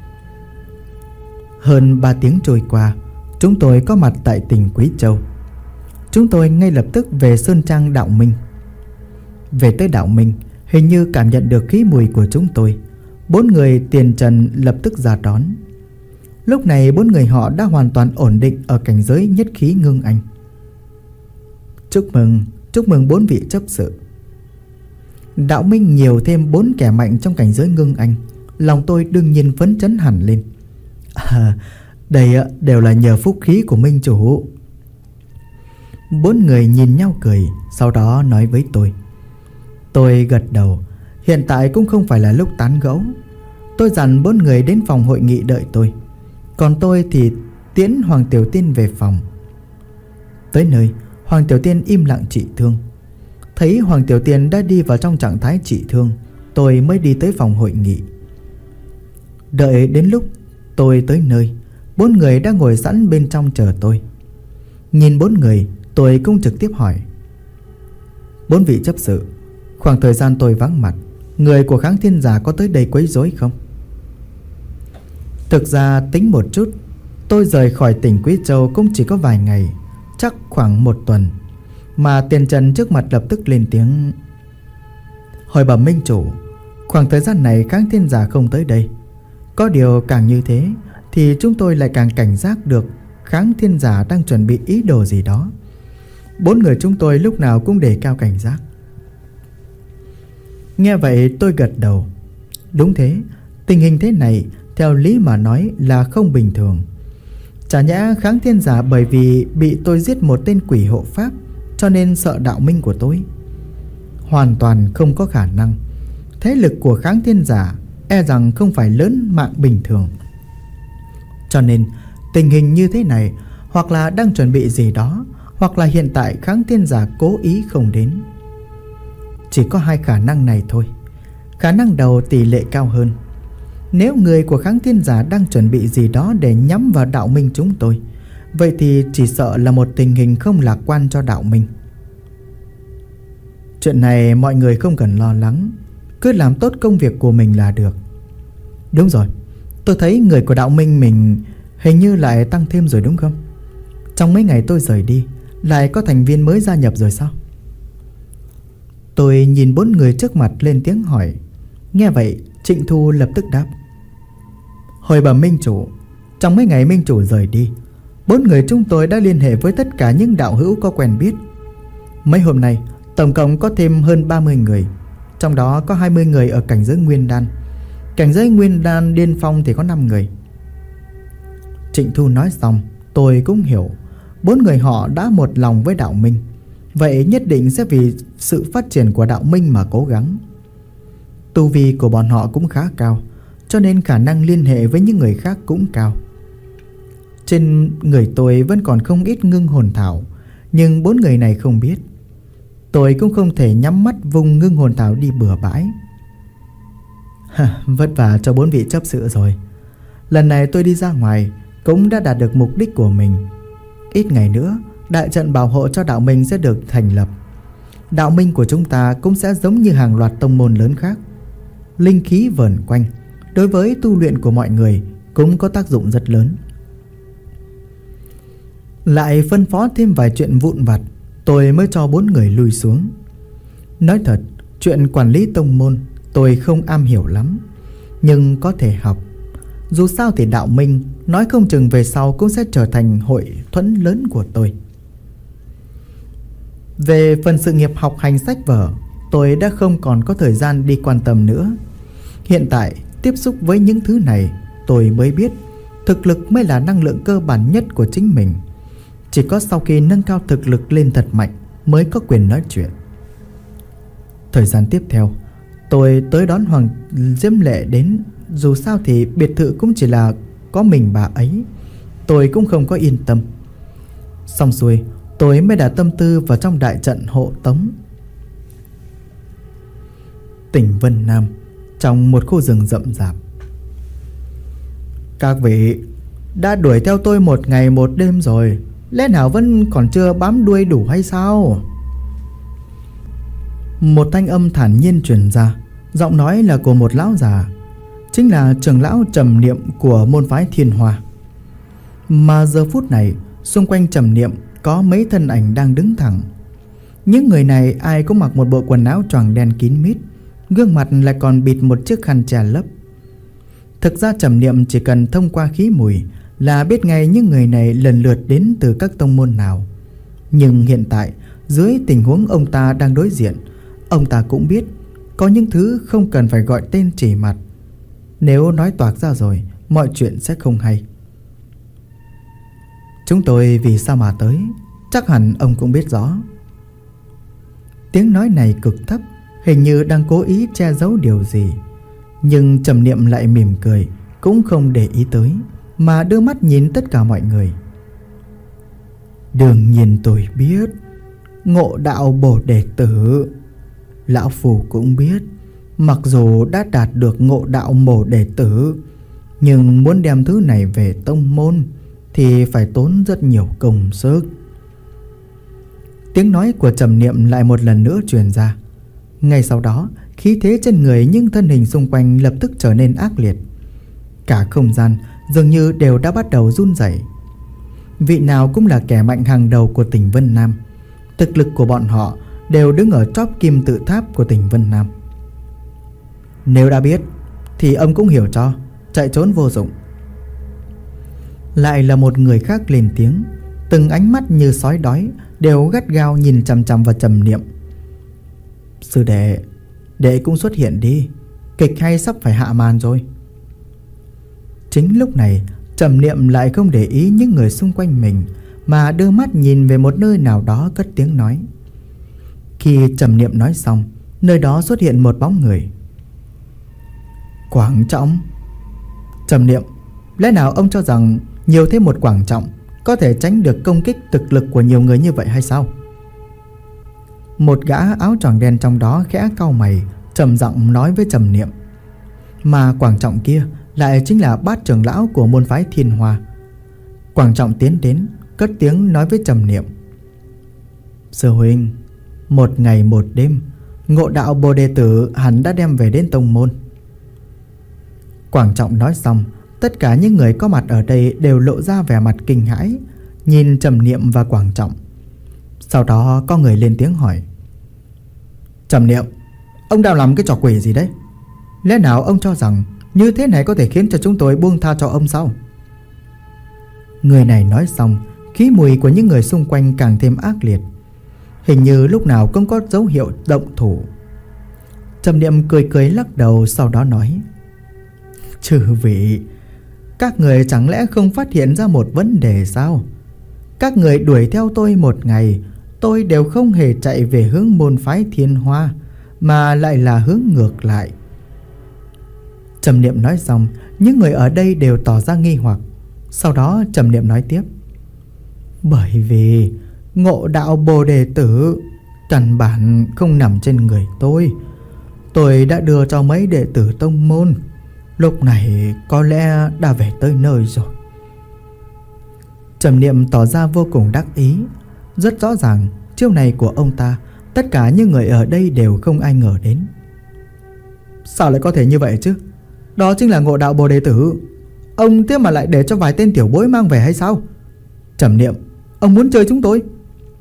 Hơn 3 tiếng trôi qua, chúng tôi có mặt tại tỉnh Quý Châu. Chúng tôi ngay lập tức về Sơn Trang Đạo Minh. Về tới Đạo Minh, hình như cảm nhận được khí mùi của chúng tôi. 4 người tiền trần lập tức ra đón. Lúc này 4 người họ đã hoàn toàn ổn định ở cảnh giới nhất khí ngưng anh. Chúc mừng 4 vị chấp sự. Đạo Minh nhiều thêm 4 kẻ mạnh trong cảnh giới ngưng anh. Lòng tôi đương nhiên phấn chấn hẳn lên. Đây đều là nhờ phúc khí của Minh chủ. 4 người nhìn nhau cười, sau đó nói với tôi. Tôi gật đầu. Hiện tại cũng không phải là lúc tán gẫu. Tôi dặn 4 người đến phòng hội nghị đợi tôi. Còn tôi thì tiễn Hoàng Tiểu Tiên về phòng. Tới nơi, Hoàng Tiểu Tiên im lặng trị thương. Thấy Hoàng Tiểu Tiên đã đi vào trong trạng thái trị thương, tôi mới đi tới phòng hội nghị. Đợi đến lúc tôi tới nơi, 4 người đã ngồi sẵn bên trong chờ tôi. Nhìn 4 người, tôi cũng trực tiếp hỏi. 4 vị chấp sự, khoảng thời gian tôi vắng mặt, người của Kháng Thiên Giả có tới đây quấy rối không? Thực ra tính một chút, tôi rời khỏi tỉnh Quý Châu cũng chỉ có vài ngày, chắc khoảng 1 tuần. Mà tiền trần trước mặt lập tức lên tiếng. Hồi bẩm Minh chủ, khoảng thời gian này Kháng Thiên Giả không tới đây. Có điều càng như thế thì chúng tôi lại càng cảnh giác được Kháng Thiên Giả đang chuẩn bị ý đồ gì đó. 4 người chúng tôi lúc nào cũng đề cao cảnh giác. Nghe vậy tôi gật đầu. Đúng thế, tình hình thế này theo lý mà nói là không bình thường. Chả nhẽ Kháng Thiên Giả bởi vì bị tôi giết một tên quỷ hộ pháp cho nên sợ đạo minh của tôi? Hoàn toàn không có khả năng. Thế lực của Kháng Thiên Giả e rằng không phải lớn mạng bình thường. Cho nên tình hình như thế này hoặc là đang chuẩn bị gì đó, hoặc là hiện tại Kháng Thiên Giả cố ý không đến. Chỉ có 2 khả năng này thôi. Khả năng đầu tỷ lệ cao hơn. Nếu người của Kháng Thiên Giả đang chuẩn bị gì đó để nhắm vào đạo minh chúng tôi, vậy thì chỉ sợ là một tình hình không lạc quan cho đạo minh. Chuyện này mọi người không cần lo lắng, cứ làm tốt công việc của mình là được. Đúng rồi, tôi thấy người của đạo minh mình hình như lại tăng thêm rồi đúng không? Trong mấy ngày tôi rời đi, lại có thành viên mới gia nhập rồi sao? Tôi nhìn 4 người trước mặt lên tiếng hỏi. Nghe vậy Trịnh Thu lập tức đáp. Hồi bẩm Minh chủ, trong mấy ngày Minh chủ rời đi, 4 người chúng tôi đã liên hệ với tất cả những đạo hữu có quen biết. Mấy hôm nay tổng cộng có thêm hơn 30 người. Trong đó có 20 người ở cảnh giới Nguyên Đan. Cảnh giới Nguyên Đan điên phong thì có 5 người. Trịnh Thu nói xong, Tôi cũng hiểu 4 người họ đã một lòng với đạo minh, vậy nhất định sẽ vì sự phát triển của đạo minh mà cố gắng. Tu vi của bọn họ cũng khá cao, cho nên khả năng liên hệ với những người khác cũng cao. Trên người tôi vẫn còn không ít ngưng hồn thảo, nhưng 4 người này không biết. Tôi cũng không thể nhắm mắt vung ngưng hồn thảo đi bừa bãi. Vất vả cho 4 vị chấp sự rồi. Lần này tôi đi ra ngoài cũng đã đạt được mục đích của mình. Ít ngày nữa, đại trận bảo hộ cho đạo minh sẽ được thành lập. Đạo minh của chúng ta cũng sẽ giống như hàng loạt tông môn lớn khác. Linh khí vờn quanh, đối với tu luyện của mọi người cũng có tác dụng rất lớn. Lại phân phó thêm vài chuyện vụn vặt, tôi mới cho 4 người lui xuống. Nói thật, chuyện quản lý tông môn tôi không am hiểu lắm, nhưng có thể học. Dù sao thì đạo minh nói không chừng về sau cũng sẽ trở thành hội thuẫn lớn của tôi. Về phần sự nghiệp học hành sách vở, tôi đã không còn có thời gian đi quan tâm nữa. Hiện tại tiếp xúc với những thứ này, tôi mới biết thực lực mới là năng lượng cơ bản nhất của chính mình. Chỉ có sau khi nâng cao thực lực lên thật mạnh mới có quyền nói chuyện. Thời gian tiếp theo, tôi tới đón Hoàng Diễm Lệ đến. Dù sao thì biệt thự cũng chỉ là có mình bà ấy, tôi cũng không có yên tâm. Xong xuôi, tôi mới đặt tâm tư vào trong đại trận hộ tống. Tỉnh Vân Nam, trong một khu rừng rậm rạp. Các vị đã đuổi theo tôi 1 ngày 1 đêm rồi, lẽ nào vẫn còn chưa bám đuôi đủ hay sao? Một thanh âm thản nhiên truyền ra, giọng nói là của một lão già, chính là trưởng lão Trầm Niệm của môn phái Thiên Hoa. Mà giờ phút này, xung quanh Trầm Niệm có mấy thân ảnh đang đứng thẳng. Những người này ai cũng mặc một bộ quần áo choàng đen kín mít, gương mặt lại còn bịt một chiếc khăn che lấp. Thực ra Trầm Niệm chỉ cần thông qua khí mùi là biết ngay những người này lần lượt đến từ các tông môn nào. Nhưng hiện tại, dưới tình huống ông ta đang đối diện, ông ta cũng biết có những thứ không cần phải gọi tên chỉ mặt. Nếu nói toạc ra rồi, mọi chuyện sẽ không hay. Chúng tôi vì sao mà tới, chắc hẳn ông cũng biết rõ. Tiếng nói này cực thấp, hình như đang cố ý che giấu điều gì. Nhưng Trầm Niệm lại mỉm cười, cũng không để ý tới, mà đưa mắt nhìn tất cả mọi người. Đương nhiên tôi biết, Ngộ Đạo Bồ Đề Tử. Lão Phù cũng biết, mặc dù đã đạt được Ngộ Đạo Bồ Đề Tử, nhưng muốn đem thứ này về tông môn thì phải tốn rất nhiều công sức. Tiếng nói của Trầm Niệm lại một lần nữa truyền ra. Ngay sau đó, khí thế trên người những thân hình xung quanh lập tức trở nên ác liệt. Cả không gian dường như đều đã bắt đầu run rẩy. Vị nào cũng là kẻ mạnh hàng đầu của tỉnh Vân Nam. Thực lực của bọn họ đều đứng ở top kim tự tháp của tỉnh Vân Nam. Nếu đã biết thì ông cũng hiểu cho, chạy trốn vô dụng. Lại là một người khác lên tiếng, từng ánh mắt như sói đói đều gắt gao nhìn chằm chằm vào Trầm Niệm. Sư đệ, đệ cũng xuất hiện đi, kịch hay sắp phải hạ màn rồi. Chính lúc này, Trầm Niệm lại không để ý những người xung quanh mình, mà đưa mắt nhìn về một nơi nào đó cất tiếng nói. Khi Trầm Niệm nói xong, nơi đó xuất hiện một bóng người. Quảng Trọng. Trầm Niệm, lẽ nào ông cho rằng nhiều thêm một Quảng Trọng có thể tránh được công kích thực lực của nhiều người như vậy hay sao? Một gã áo choàng đen trong đó khẽ cau mày, trầm giọng nói với Trầm Niệm. Mà Quảng Trọng kia lại chính là Bát trưởng lão của môn phái Thiên Hoa. Quảng Trọng tiến đến, cất tiếng nói với Trầm Niệm. Sư huynh, 1 ngày 1 đêm, Ngộ Đạo Bồ Đề Tử hắn đã đem về đến tông môn. Quảng Trọng nói xong, tất cả những người có mặt ở đây đều lộ ra vẻ mặt kinh hãi, nhìn Trầm Niệm và Quảng Trọng. Sau đó có người lên tiếng hỏi. Trầm Niệm, ông đang làm cái trò quỷ gì đấy? Lẽ nào ông cho rằng như thế này có thể khiến cho chúng tôi buông tha cho ông sao? Người này nói xong, khí mùi của những người xung quanh càng thêm ác liệt, hình như lúc nào cũng có dấu hiệu động thủ. Trầm Niệm cười cười lắc đầu, sau đó nói. Chư vị, Các người chẳng lẽ không phát hiện ra một vấn đề sao? Các người đuổi theo tôi một ngày, tôi đều không hề chạy về hướng môn phái Thiên Hoa, mà lại là hướng ngược lại. Trầm Niệm nói xong, những người ở đây đều tỏ ra nghi hoặc. Sau đó Trầm Niệm nói tiếp: bởi vì Ngộ Đạo Bồ Đề Tử căn bản không nằm trên người tôi. Tôi đã đưa cho mấy đệ tử tông môn, lúc này có lẽ đã về tới nơi rồi. Trầm Niệm tỏ ra vô cùng đắc ý. Rất rõ ràng chiêu này của ông ta, tất cả những người ở đây đều không ai ngờ đến. Sao lại có thể như vậy chứ? Đó chính là Ngộ Đạo Bồ Đề Tử. Ông tiếp mà lại để cho vài tên tiểu bối mang về hay sao? Trầm Niệm, ông muốn chơi chúng tôi?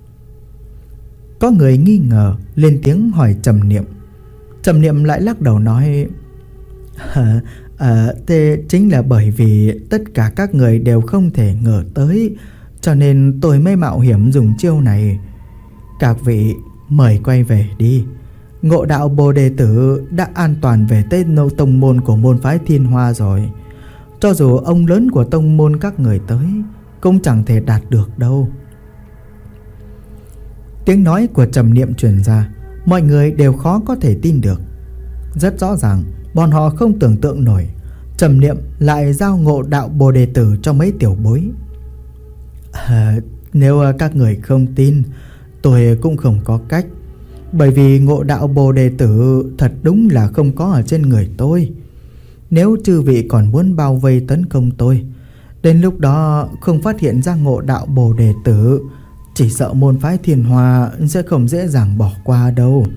Có người nghi ngờ lên tiếng hỏi Trầm Niệm. Trầm Niệm lại lắc đầu nói: thế chính là bởi vì tất cả các người đều không thể ngờ tới, cho nên tôi mới mạo hiểm dùng chiêu này. Các vị mời quay về đi. Ngộ Đạo Bồ Đề Tử đã an toàn về tới tông môn của môn phái Thiên Hoa rồi. Cho dù ông lớn của tông môn các người tới cũng chẳng thể đạt được đâu. Tiếng nói của Trầm Niệm truyền ra, mọi người đều khó có thể tin được. Rất rõ ràng bọn họ không tưởng tượng nổi Trầm Niệm lại giao Ngộ Đạo Bồ Đề Tử cho mấy tiểu bối. Nếu các người không tin, tôi cũng không có cách. Bởi vì Ngộ Đạo Bồ Đề Tử thật đúng là không có ở trên người tôi. Nếu chư vị còn muốn bao vây tấn công tôi, đến lúc đó không phát hiện ra Ngộ Đạo Bồ Đề Tử, chỉ sợ môn phái Thiên Hoa sẽ không dễ dàng bỏ qua đâu.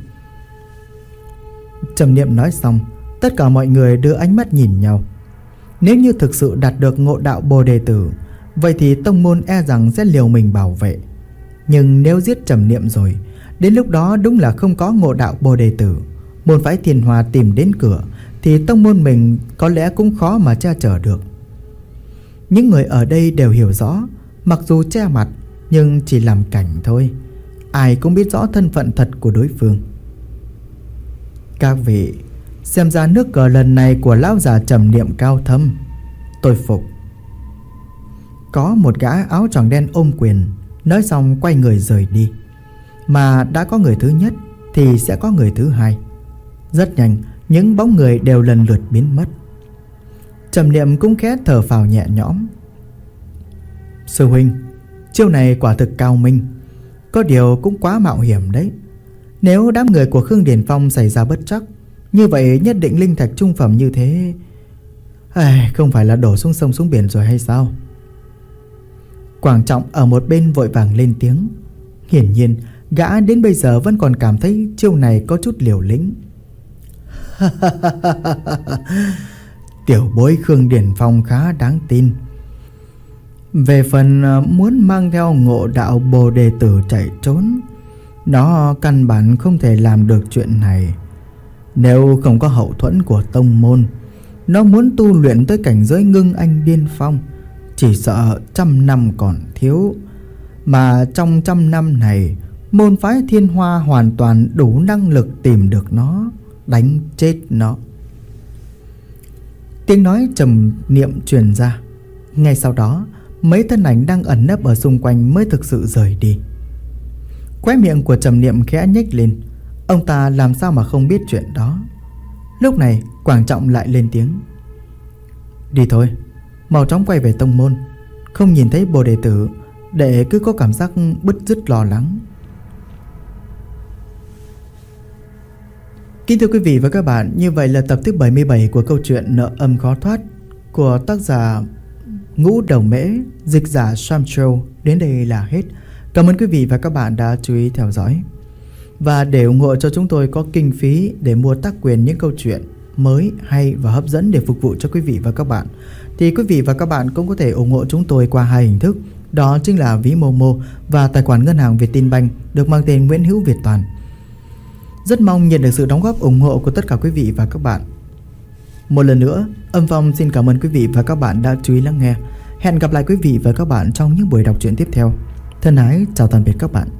Trầm Niệm nói xong, tất cả mọi người đưa ánh mắt nhìn nhau. Nếu như thực sự đạt được Ngộ Đạo Bồ Đề Tử, vậy thì tông môn e rằng sẽ liều mình bảo vệ. Nhưng nếu giết Trầm Niệm rồi, đến lúc đó đúng là không có Ngộ Đạo Bồ Đề Tử, môn phái Thiên Hoa tìm đến cửa, thì tông môn mình có lẽ cũng khó mà che chở được. Những người ở đây đều hiểu rõ, mặc dù che mặt nhưng chỉ làm cảnh thôi. Ai cũng biết rõ thân phận thật của đối phương. Các vị, xem ra nước cờ lần này của lão già Trầm Niệm cao thâm, tôi phục. Có một gã áo choàng đen ôm quyền, nói xong quay người rời đi. Mà đã có người thứ nhất thì sẽ có người thứ hai. Rất nhanh, những bóng người đều lần lượt biến mất. Trầm Niệm cũng khẽ thở phào nhẹ nhõm. Sư huynh, chiêu này quả thực cao minh, có điều cũng quá mạo hiểm đấy. Nếu đám người của Khương Điền Phong xảy ra bất trắc, như vậy nhất định linh thạch trung phẩm như thế không phải là đổ xuống sông xuống biển rồi hay sao? Quảng Trọng ở một bên vội vàng lên tiếng. Hiển nhiên gã đến bây giờ vẫn còn cảm thấy chiêu này có chút liều lĩnh. Tiểu bối Khương Điền Phong khá đáng tin. Về phần muốn mang theo Ngộ Đạo Bồ Đề Tử chạy trốn, nó căn bản không thể làm được chuyện này. Nếu không có hậu thuẫn của tông môn, nó muốn tu luyện tới cảnh giới ngưng anh điên phong, chỉ sợ 100 năm còn thiếu. Mà trong 100 năm này, môn phái Thiên Hoa hoàn toàn đủ năng lực tìm được nó, đánh chết nó. Tiếng nói Trầm Niệm truyền ra. Ngay sau đó, mấy thân ảnh đang ẩn nấp ở xung quanh mới thực sự rời đi. Khóe miệng của Trầm Niệm khẽ nhếch lên. Ông ta làm sao mà không biết chuyện đó. Lúc này Quảng Trọng lại lên tiếng. Đi thôi, mau chóng quay về tông môn. Không nhìn thấy Bồ Đề Tử, đệ cứ có cảm giác bứt rứt lo lắng. Kính thưa quý vị và các bạn, như vậy là tập thứ 77 của câu chuyện Nợ Âm Khó Thoát của tác giả Ngũ Đầu Mễ, dịch giả Samcho đến đây là hết. Cảm ơn quý vị và các bạn đã chú ý theo dõi. Và để ủng hộ cho chúng tôi có kinh phí để mua tác quyền những câu chuyện mới, hay và hấp dẫn để phục vụ cho quý vị và các bạn, thì quý vị và các bạn cũng có thể ủng hộ chúng tôi qua hai hình thức. Đó chính là ví Momo và tài khoản ngân hàng Vietinbank được mang tên Nguyễn Hữu Việt Toàn. Rất mong nhận được sự đóng góp ủng hộ của tất cả quý vị và các bạn. Một lần nữa, Âm Phong xin cảm ơn quý vị và các bạn đã chú ý lắng nghe. Hẹn gặp lại quý vị và các bạn trong những buổi đọc truyện tiếp theo. Thân ái chào tạm biệt các bạn.